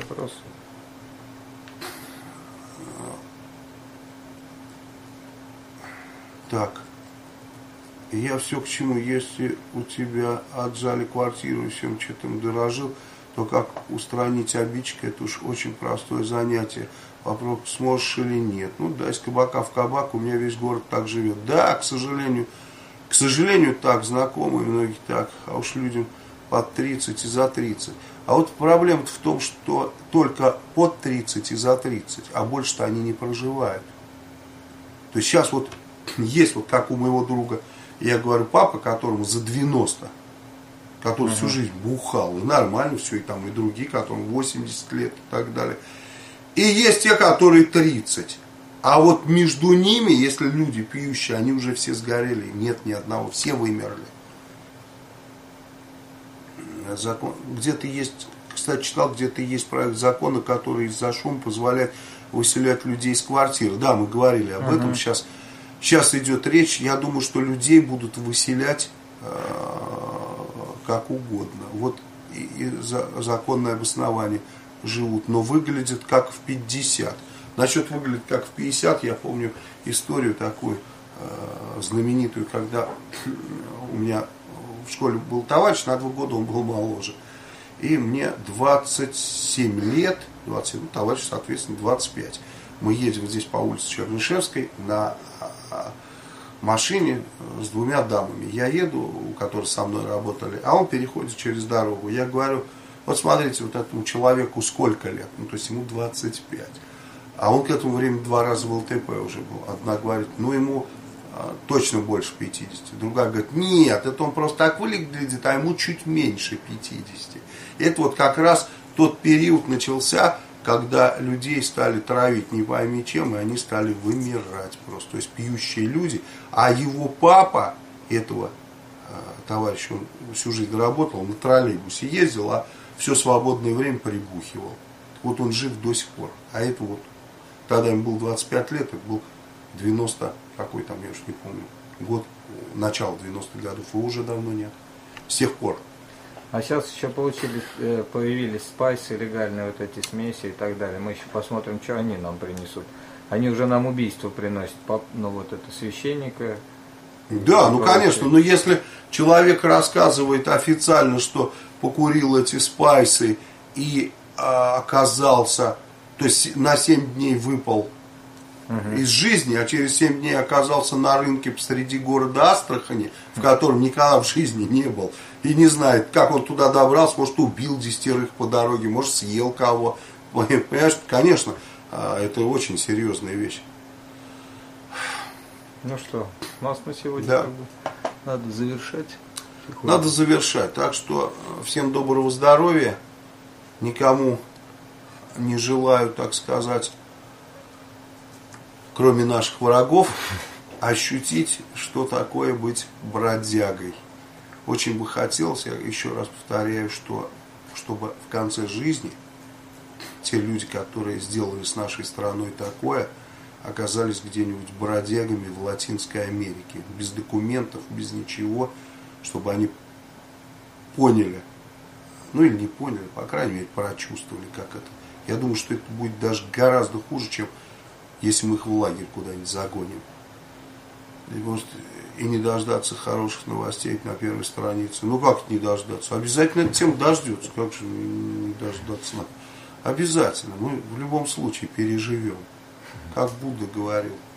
Так. Я все к чему. Если у тебя отжали квартиру и всем чем-то дорожил, то как устранить обидчика, это уж очень простое занятие. Попробуй, сможешь или нет. Ну да, из кабака в кабак, у меня весь город так живет. Да, к сожалению так, знакомые многие так, а уж людям под 30 и за 30. А вот проблема в том, что только под 30 и за 30, а больше-то они не проживают. То есть сейчас вот есть вот как у моего друга, я говорю, папа, которому за 90, который всю жизнь бухал, и нормально все, и там и другие, которым 80 лет и так далее. И есть те, которые 30. А вот между ними, если люди пьющие, они уже все сгорели, нет ни одного, все вымерли. Закон, где-то есть, кстати, читал, где-то есть проект закона, который из-за шума позволяет выселять людей из квартиры. Да, мы говорили об этом. Сейчас идет речь. Я думаю, что людей будут выселять как угодно. Вот и законное обоснование живут, но выглядят как в 50. Насчет выглядит как в 50, я помню историю такую знаменитую, когда у меня в школе был товарищ, на 2 года он был моложе. И мне 27 лет, 27, ну, товарищ, соответственно, 25. Мы едем здесь по улице Чернышевской на машине с 2 дамами. Я еду, которые со мной работали, а он переходит через дорогу. Я говорю, вот смотрите, вот этому человеку сколько лет? Ну, то есть ему 25. А он к этому времени 2 раза в ЛТП уже был. Одна говорит, ну, ему точно больше 50. Другая говорит, нет, это он просто так выглядит, а ему чуть меньше 50. И это вот как раз тот период начался, когда людей стали травить не пойми чем, и они стали вымирать просто. То есть пьющие люди. А его папа, этого товарища, он всю жизнь работал, он на троллейбусе ездил, а все свободное время прибухивал. Вот он жив до сих пор. А это вот, тогда ему было 25 лет, это был 90, какой там, я уж не помню, год, начало 90-х годов, его уже давно нет. С тех пор. А сейчас еще появились спайсы легальные, вот эти смеси и так далее. Мы еще посмотрим, что они нам принесут. Они уже нам убийство приносят, ну вот это священника. Да, ну конечно, но если человек рассказывает официально, что покурил эти спайсы и оказался, то есть на 7 дней выпал из жизни, а через 7 дней оказался на рынке посреди города Астрахани, в котором никогда в жизни не был, и не знает, как он туда добрался, может убил 10 по дороге, может съел кого. Понимаешь, конечно, это очень серьезная вещь. Ну что, у нас на сегодня Да. как бы надо завершать. Надо завершать. Так что всем доброго здоровья. Никому не желаю, так сказать, кроме наших врагов, ощутить, что такое быть бродягой. Очень бы хотелось, я еще раз повторяю, чтобы в конце жизни те люди, которые сделали с нашей страной такое, оказались где-нибудь бродягами в Латинской Америке. Без документов, без ничего, чтобы они поняли, ну или не поняли, по крайней мере, прочувствовали, как это. Я думаю, что это будет даже гораздо хуже, чем если мы их в лагерь куда-нибудь загоним. И, может, и не дождаться хороших новостей на первой странице. Ну как не дождаться? Обязательно эта тема дождется. Как же не дождаться надо? Обязательно. Мы в любом случае переживем. Как Будда говорил.